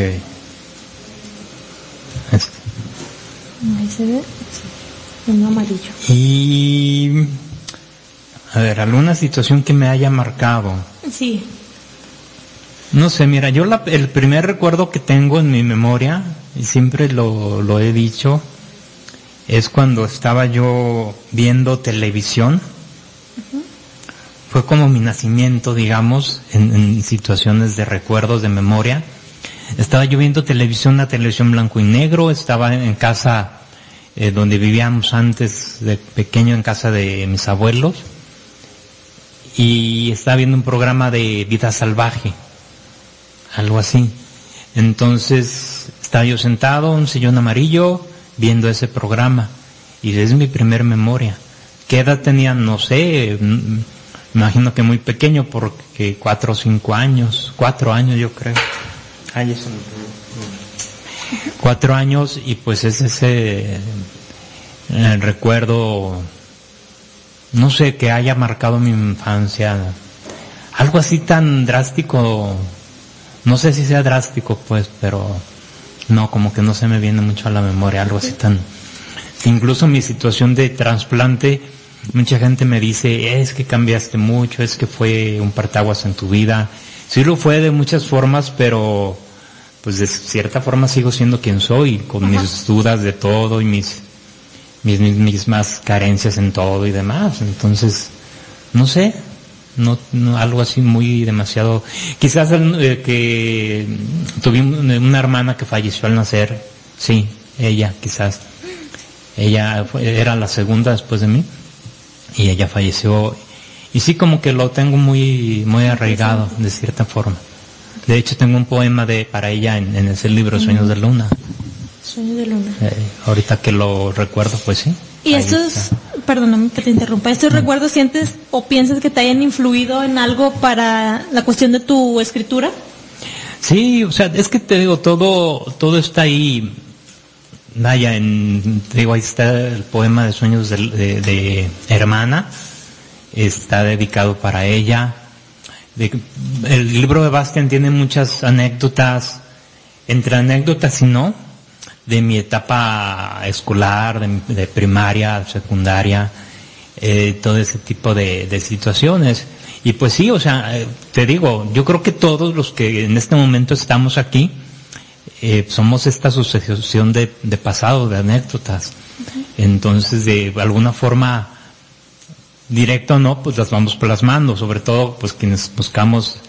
Este. Ahí se ve. Un amarillo. Y... a ver, ¿alguna situación que me haya marcado? Sí. No sé, mira, yo el primer recuerdo que tengo en mi memoria, y siempre lo he dicho, es cuando estaba yo viendo televisión. Uh-huh. Fue como mi nacimiento, digamos, en situaciones de recuerdos, de memoria. Estaba yo viendo televisión, una televisión blanco y negro, estaba en casa donde vivíamos antes de pequeño, en casa de mis abuelos, y estaba viendo un programa de vida salvaje, algo así. Entonces estaba yo sentado en un sillón amarillo viendo ese programa, y es mi primer memoria. ¿Qué edad tenía? No sé, me imagino que muy pequeño, porque 4 o 5 años, 4 años yo creo. Ay, eso me... 4 años, y pues es ese recuerdo, no sé, que haya marcado mi infancia. Algo así tan drástico, no sé si sea drástico pues, pero no, como que no se me viene mucho a la memoria, algo así tan... Incluso mi situación de trasplante, mucha gente me dice, es que cambiaste mucho, es que fue un partaguas en tu vida. Sí lo fue de muchas formas, pero pues de cierta forma sigo siendo quien soy, con Ajá. mis dudas de todo y mis mismas carencias en todo y demás. Entonces, no sé, no algo así muy demasiado. Quizás que tuve una hermana que falleció al nacer, sí, ella quizás. Ella era la segunda después de mí y ella falleció, y sí, como que lo tengo muy arraigado de cierta forma. De hecho tengo un poema para ella en ese libro, Sueños de Luna. Sueños de Luna. Ahorita que lo recuerdo, pues sí. Y estos, perdóname que te interrumpa, ¿estos recuerdos sientes o piensas que te hayan influido en algo para la cuestión de tu escritura? Sí, o sea, es que te digo, todo está ahí. Vaya, ahí está el poema de Sueños de Hermana. está dedicado para ella. El libro de Bastián tiene muchas anécdotas, entre anécdotas y no, de mi etapa escolar, de primaria, secundaria, todo ese tipo de situaciones. Y pues sí, o sea, te digo, yo creo que todos los que en este momento estamos aquí, somos esta sucesión de pasado, de anécdotas. Entonces, de alguna forma, directo o no, pues las vamos plasmando, sobre todo pues quienes buscamos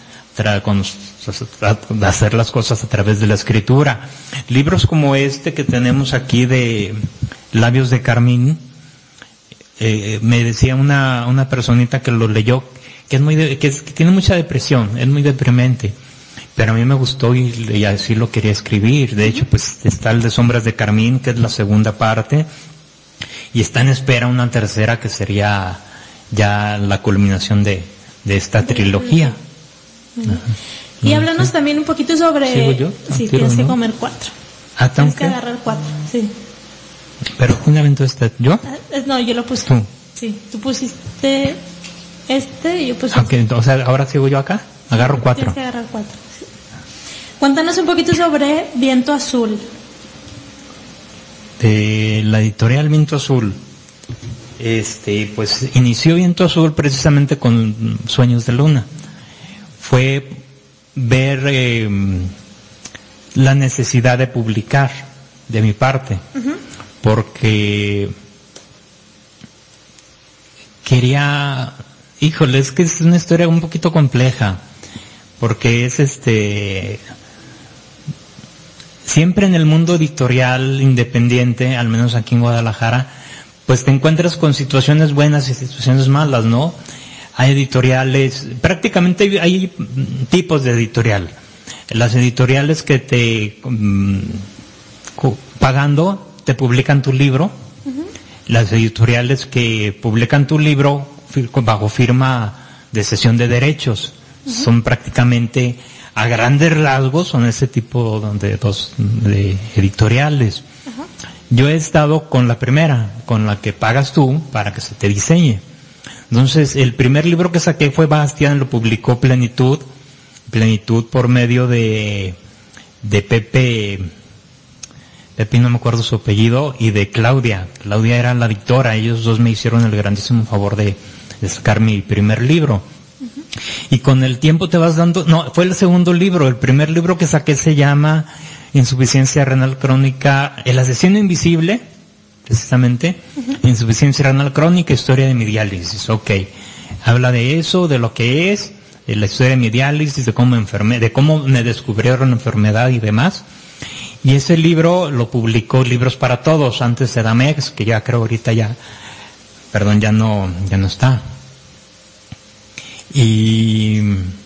hacer las cosas a través de la escritura. Libros como este que tenemos aquí de Labios de Carmín, me decía una personita que lo leyó, que tiene mucha depresión, es muy deprimente, pero a mí me gustó y así lo quería escribir. De hecho, pues está el de Sombras de Carmín, que es la segunda parte, y está en espera una tercera que sería ya la culminación de esta trilogía. Y háblanos también un poquito sobre... ¿Sigo yo? Sí, tienes que comer 4. Tienes que agarrar 4, sí. ¿Pero quién aventó este? ¿Yo? No, yo lo puse. ¿Tú? Sí, tú pusiste y yo puse Okay, entonces ahora sigo yo acá, agarro 4. Tienes que agarrar 4. Sí. Cuéntanos un poquito sobre Viento Azul. De la editorial Viento Azul. Pues inició Viento Azul precisamente con Sueños de Luna. Fue ver la necesidad de publicar de mi parte, porque quería, híjole, es que es una historia un poquito compleja, porque es siempre en el mundo editorial independiente, al menos aquí en Guadalajara, pues te encuentras con situaciones buenas y situaciones malas, ¿no? Hay editoriales, prácticamente hay tipos de editorial. Las editoriales que te, pagando, te publican tu libro. Las editoriales que publican tu libro bajo firma de cesión de derechos. Son prácticamente, a grandes rasgos, son ese tipo de editoriales. Yo he estado con la primera, con la que pagas tú para que se te diseñe. Entonces, el primer libro que saqué fue Bastián, lo publicó Plenitud por medio de Pepe, no me acuerdo su apellido, y de Claudia. Claudia era la editora, ellos dos me hicieron el grandísimo favor de sacar mi primer libro. Y con el tiempo te vas dando, no, fue el segundo libro, el primer libro que saqué se llama Insuficiencia Renal Crónica, El Asesino Invisible, precisamente, Insuficiencia Renal Crónica, Historia de mi diálisis. Ok, habla de eso, de lo que es, de la historia de mi diálisis, de cómo me descubrieron la enfermedad y demás. Y ese libro lo publicó Libros para Todos, antes de Damex, que ya creo ahorita ya no está. Y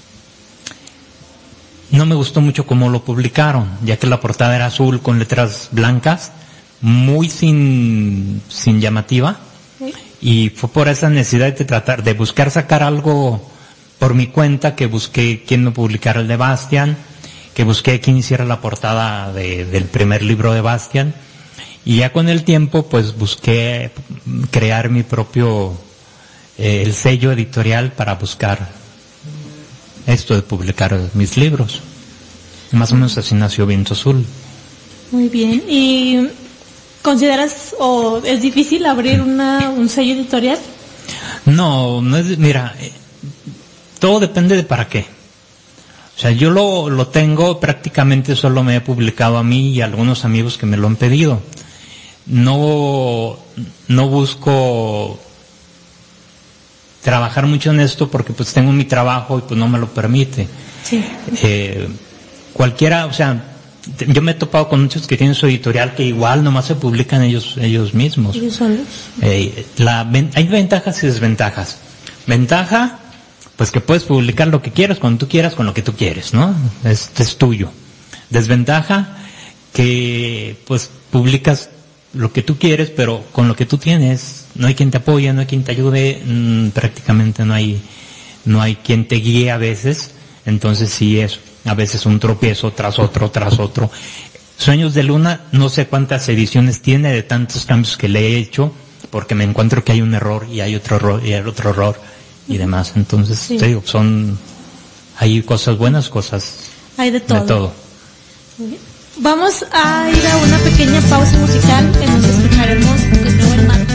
no me gustó mucho cómo lo publicaron, ya que la portada era azul con letras blancas, muy sin llamativa, y fue por esa necesidad de buscar sacar algo por mi cuenta, que busqué quién me publicara el de Bastián, que busqué quién hiciera la portada del primer libro de Bastián, y ya con el tiempo pues busqué crear mi propio el sello editorial para buscar esto de publicar mis libros. Más o menos así nació Viento Azul. Muy bien. ¿Y consideras o es difícil abrir un sello editorial? No es, mira, todo depende de para qué. O sea, yo lo tengo, prácticamente solo me he publicado a mí y a algunos amigos que me lo han pedido. No busco trabajar mucho en esto porque pues tengo mi trabajo y pues no me lo permite. Sí. Cualquiera, o sea, yo me he topado con muchos que tienen su editorial que igual nomás se publican ellos mismos. ¿Ellos solos? Hay ventajas y desventajas. Ventaja, pues que puedes publicar lo que quieras, cuando tú quieras, con lo que tú quieres, ¿no? Es tuyo. Desventaja, que pues publicas lo que tú quieres, pero con lo que tú tienes, no hay quien te apoye, no hay quien te ayude, prácticamente no hay quien te guíe a veces, entonces sí es a veces un tropiezo tras otro. Sueños de Luna, no sé cuántas ediciones tiene de tantos cambios que le he hecho, porque me encuentro que hay un error y hay otro error y hay otro error, y demás. Entonces, Sí. te digo, hay cosas buenas, cosas Hay de todo. de todo. Vamos a ir a una pequeña pausa musical en donde escucharemos de nuevo el Marte.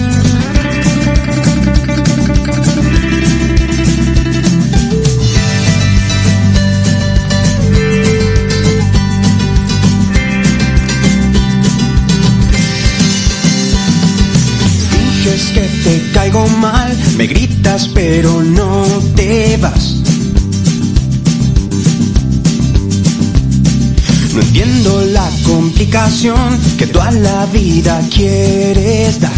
Finges que te caigo mal, me gritas pero no te vas. No entiendo la complicación que tú a la vida quieres dar.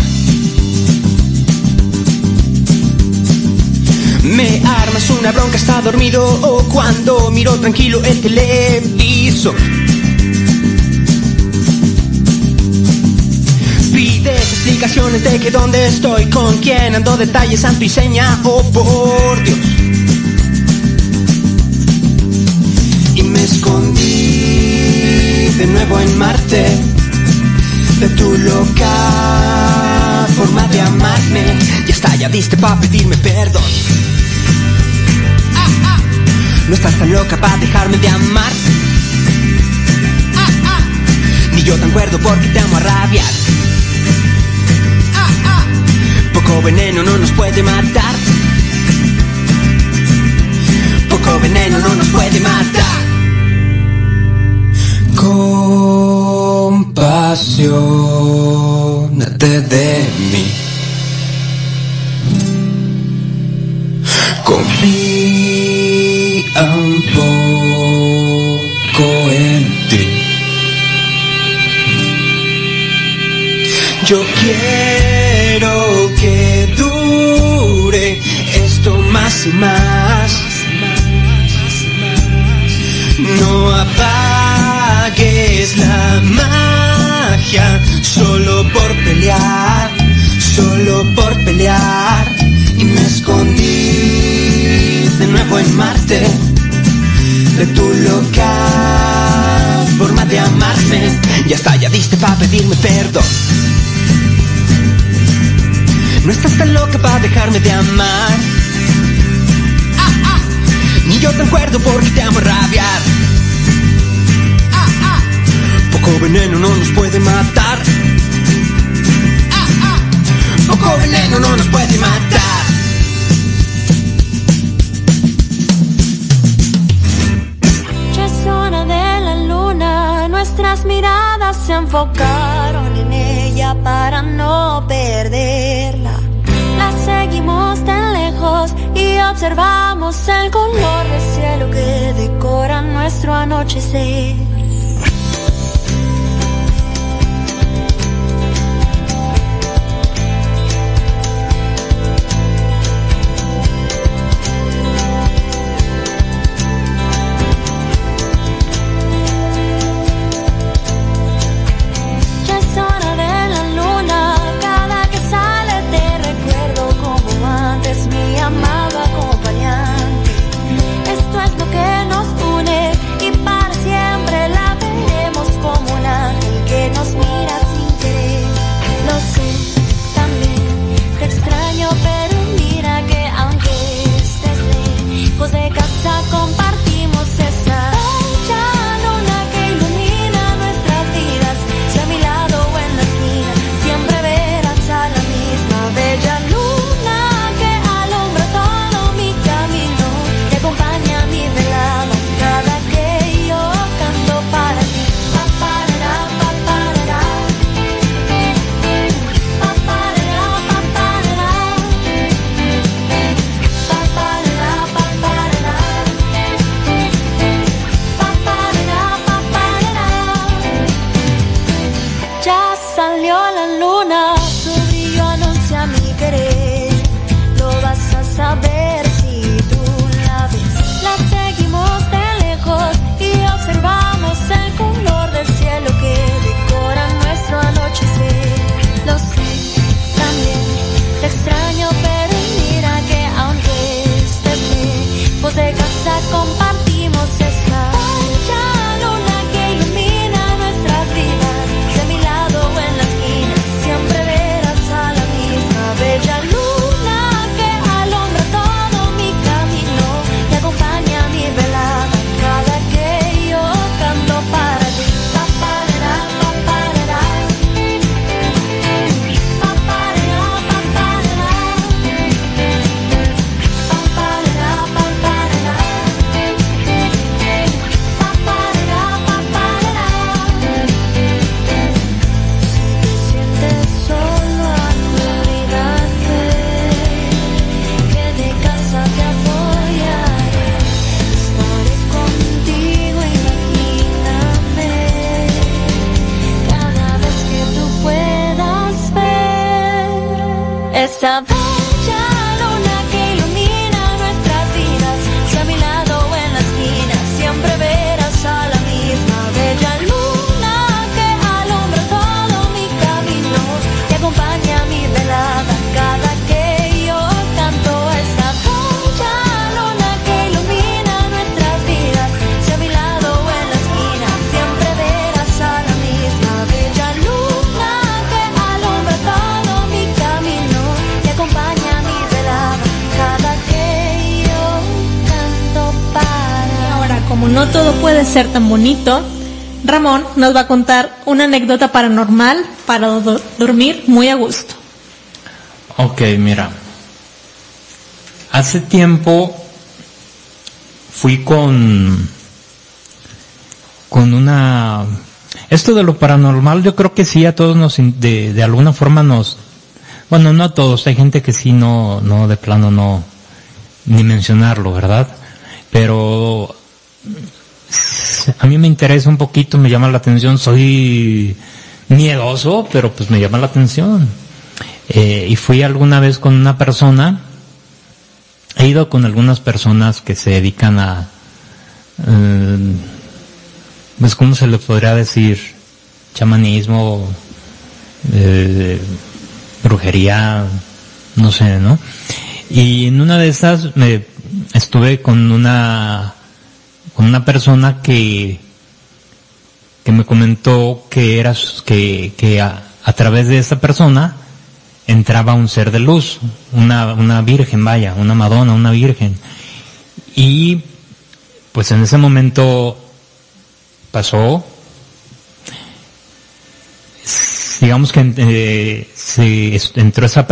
Me armas una bronca, está dormido o cuando miro tranquilo el televisor. Pides explicaciones de que dónde estoy, con quién ando, detalles, santo y seña, oh por Dios. Y me escondí de nuevo en Marte, de tu loca forma de amarme. Y hasta ya diste pa' pedirme perdón. No estás tan loca pa' dejarme de amar. Ni yo tan cuerdo porque te amo a rabiar. Poco veneno no nos puede matar. Poco veneno no nos puede matar. Compasiónate de mí. Confía un poco en ti. Yo quiero que dure esto más y más. No apagues la magia solo por pelear, solo por pelear. Y me escondí de nuevo en Marte, de tu loca forma de amarme. Y hasta ya diste pa' pedirme perdón. No estás tan loca pa' dejarme de amar. Ni yo tan cuerdo porque te amo a rabiar. Poco veneno no nos puede matar. Poco veneno no nos puede matar. Ya es hora de la luna, nuestras miradas se enfocaron en ella para no perderla. La seguimos tan lejos y observamos el color del cielo que decora nuestro anochecer. Esto es lo que nos une y para siempre Esa bella luna que ilumina nuestras vidas, si a mi lado en la esquina siempre verás a la misma bella luna que alumbra todo mi camino y acompaña mi velada cada que yo canto. Esa bella luna que ilumina nuestras vidas, si a mi lado en la esquina siempre verás a la misma bella luna que alumbra todo mi camino y acompaña mi velada cada que yo canto para. Ahora, como no todo puede ser tan bonito, Ramón nos va a contar una anécdota paranormal para dormir muy a gusto. Ok, mira. Hace tiempo fui con una... Esto de lo paranormal yo creo que sí a todos nos, de alguna forma nos... Bueno, no a todos, hay gente que sí no de plano no, ni mencionarlo, ¿verdad? Pero a mí me interesa un poquito, me llama la atención, soy miedoso, pero pues me llama la atención. Y fui alguna vez con una persona, he ido con algunas personas que se dedican a, pues ¿cómo se le podría decir? Chamanismo, brujería, no sé, ¿no? Y en una de esas estuve con una persona que me comentó que a través de esa persona entraba un ser de luz, una virgen, vaya, una Madonna, una virgen. Y pues en ese momento pasó, digamos que se entró esa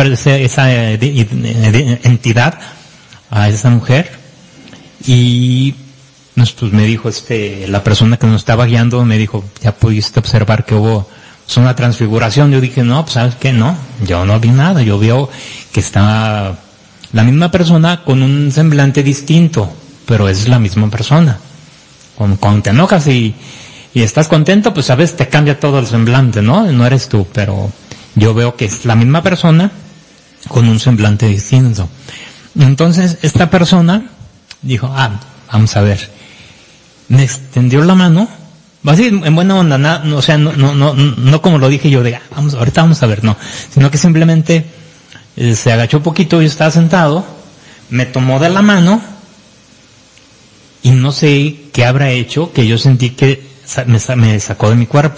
entidad a esa mujer y pues me dijo la persona que nos estaba guiando, me dijo, ya pudiste observar que hubo una transfiguración. Yo dije, no, pues ¿sabes qué? No, yo no vi nada, yo veo que está la misma persona con un semblante distinto, pero es la misma persona. Cuando te enojas y estás contento, pues a veces te cambia todo el semblante, ¿no? No eres tú, pero yo veo que es la misma persona con un semblante distinto. Entonces esta persona dijo, vamos a ver, me extendió la mano, así en buena onda, o sea, no como lo dije yo de, ahorita vamos a ver, no, sino que simplemente se agachó un poquito, yo estaba sentado, me tomó de la mano y no sé qué habrá hecho, que yo sentí que me sacó de mi cuerpo,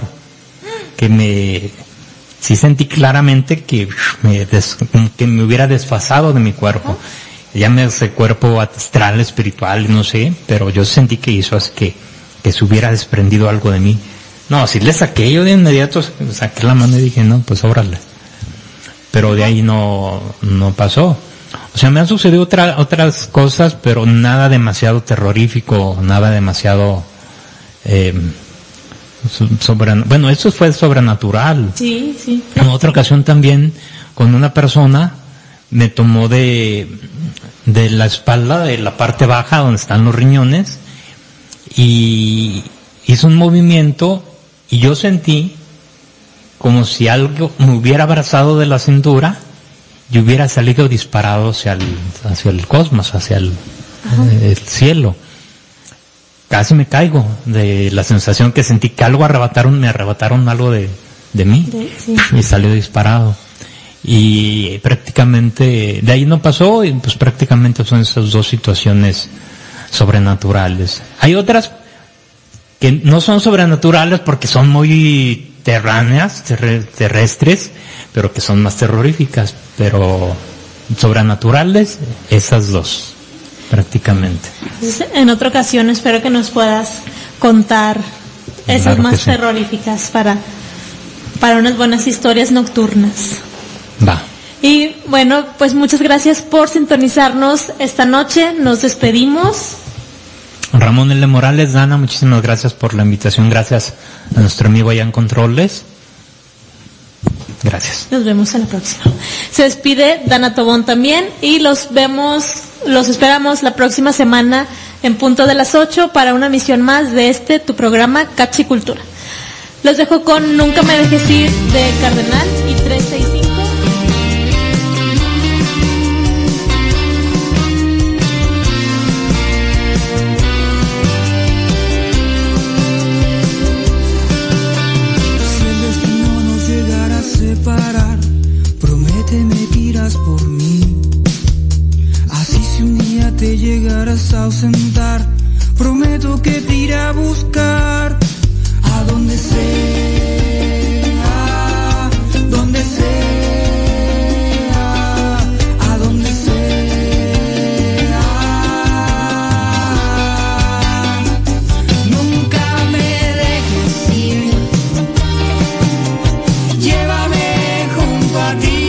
sí sentí claramente que me hubiera desfasado de mi cuerpo. Llámese cuerpo astral, espiritual, no sé, pero yo sentí que hizo así que se hubiera desprendido algo de mí. No, si le saqué, yo de inmediato saqué la mano y dije, no, pues órale. Pero de ahí no pasó. O sea, me han sucedido otras cosas, pero nada demasiado terrorífico, nada demasiado bueno, eso fue sobrenatural. Sí. En otra ocasión también, con una persona, me tomó de la espalda, de la parte baja donde están los riñones, y hizo un movimiento y yo sentí como si algo me hubiera abrazado de la cintura y hubiera salido disparado hacia el cosmos, hacia el cielo. Casi me caigo de la sensación que sentí que me arrebataron algo de mí, y salió disparado. Y prácticamente de ahí no pasó, y pues prácticamente son esas dos situaciones sobrenaturales. Hay otras que no son sobrenaturales porque son muy terrestres, pero que son más terroríficas, pero sobrenaturales, esas dos prácticamente. En otra ocasión espero que nos puedas contar esas Claro más que sí. terroríficas para unas buenas historias nocturnas. Va. Y bueno, pues muchas gracias por sintonizarnos esta noche. Nos despedimos. Ramón L. Morales, Dana, muchísimas gracias por la invitación. Gracias a nuestro amigo allá en Controles. Gracias. Nos vemos en la próxima. Se despide Dana Tobón también y los esperamos la próxima semana en punto de las 8 para una emisión más de tu programa Cachicultura. Los dejo con Nunca me dejes ir de Cardenal y 365. me tiras por mí. Así si un día te llegaras a ausentar, prometo que te iré a buscar a donde sea, donde sea, a donde sea. Nunca me dejes ir, llévame junto a ti.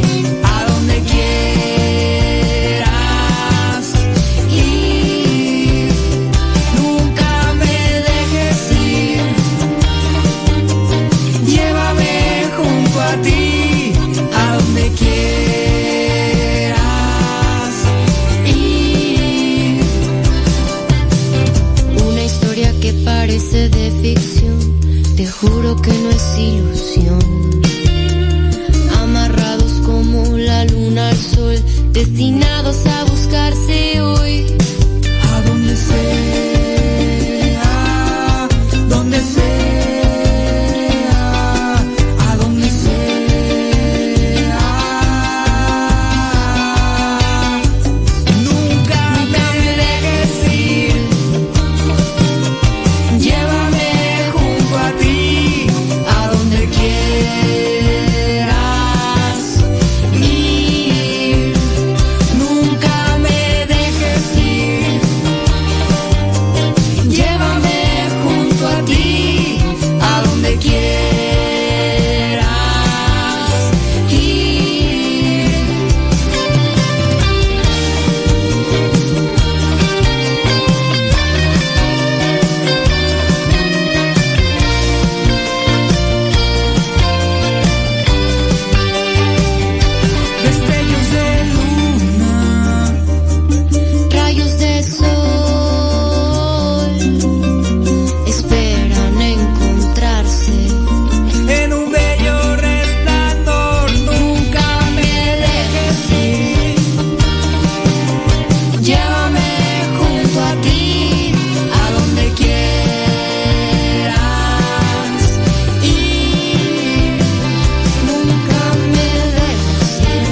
Parece de ficción, te juro que no es ilusión. Amarrados como la luna al sol, destinados a buscarse hoy. A donde sea, donde sea, a donde sea. Nunca me dejes ir, llévame junto a ti, a donde quieras ir. Nunca me dejes ir, llévame junto a ti, a donde quieras ir. Destellos de luna, Rayos de sol esperan encontrarse. en un bello resplandor. Nunca me dejes ir, llévame junto a ti, a donde quieras ir. Nunca me dejes ir,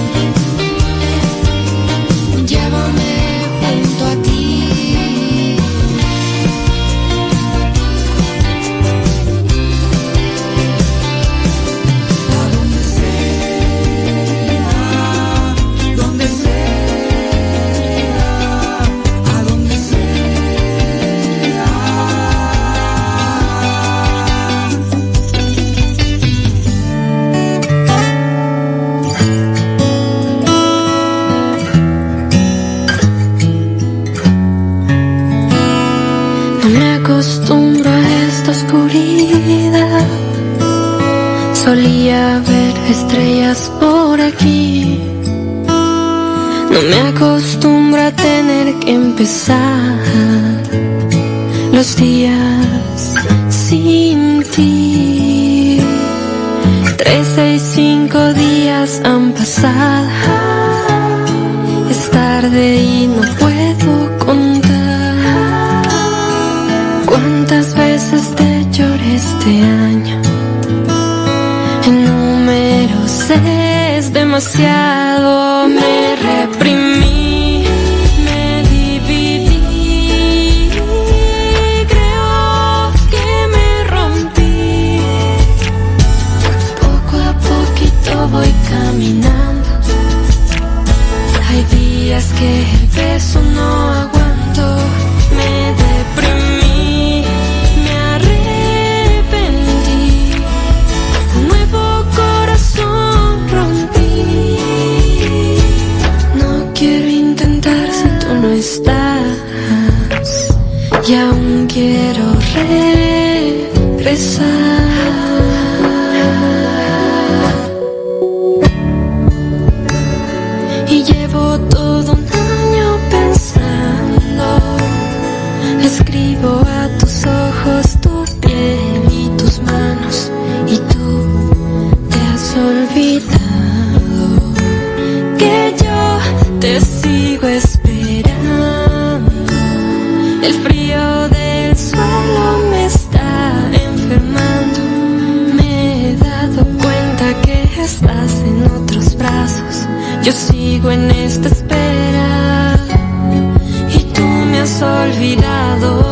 llévame junto a ti. A donde sea, donde sea, a donde No me acostumbro a esta oscuridad. Solía ver estrellas por aquí. No me acostumbro a tener que empezar los días sin ti. 35 días han pasado. Es tarde y no puedo contar cuántas veces te lloré este año. En números es demasiado. Me reprimí, me dividí, creo que me rompí. Poco a poquito voy caminando. Hay días que el peso no aguanto. Me deprimí, me arrepentí. Un nuevo corazón rompí. No quiero intentar si tú no estás. Y aún quiero regresar. Y llevo todo un año pensando. Escribo a tus ojos, tu piel y tus manos. Y tú te has olvidado que yo te sigo esperando. El frío del suelo me está enfermando. Me he dado cuenta que estás en otros brazos. Yo sigo en esta espera y tú me has olvidado.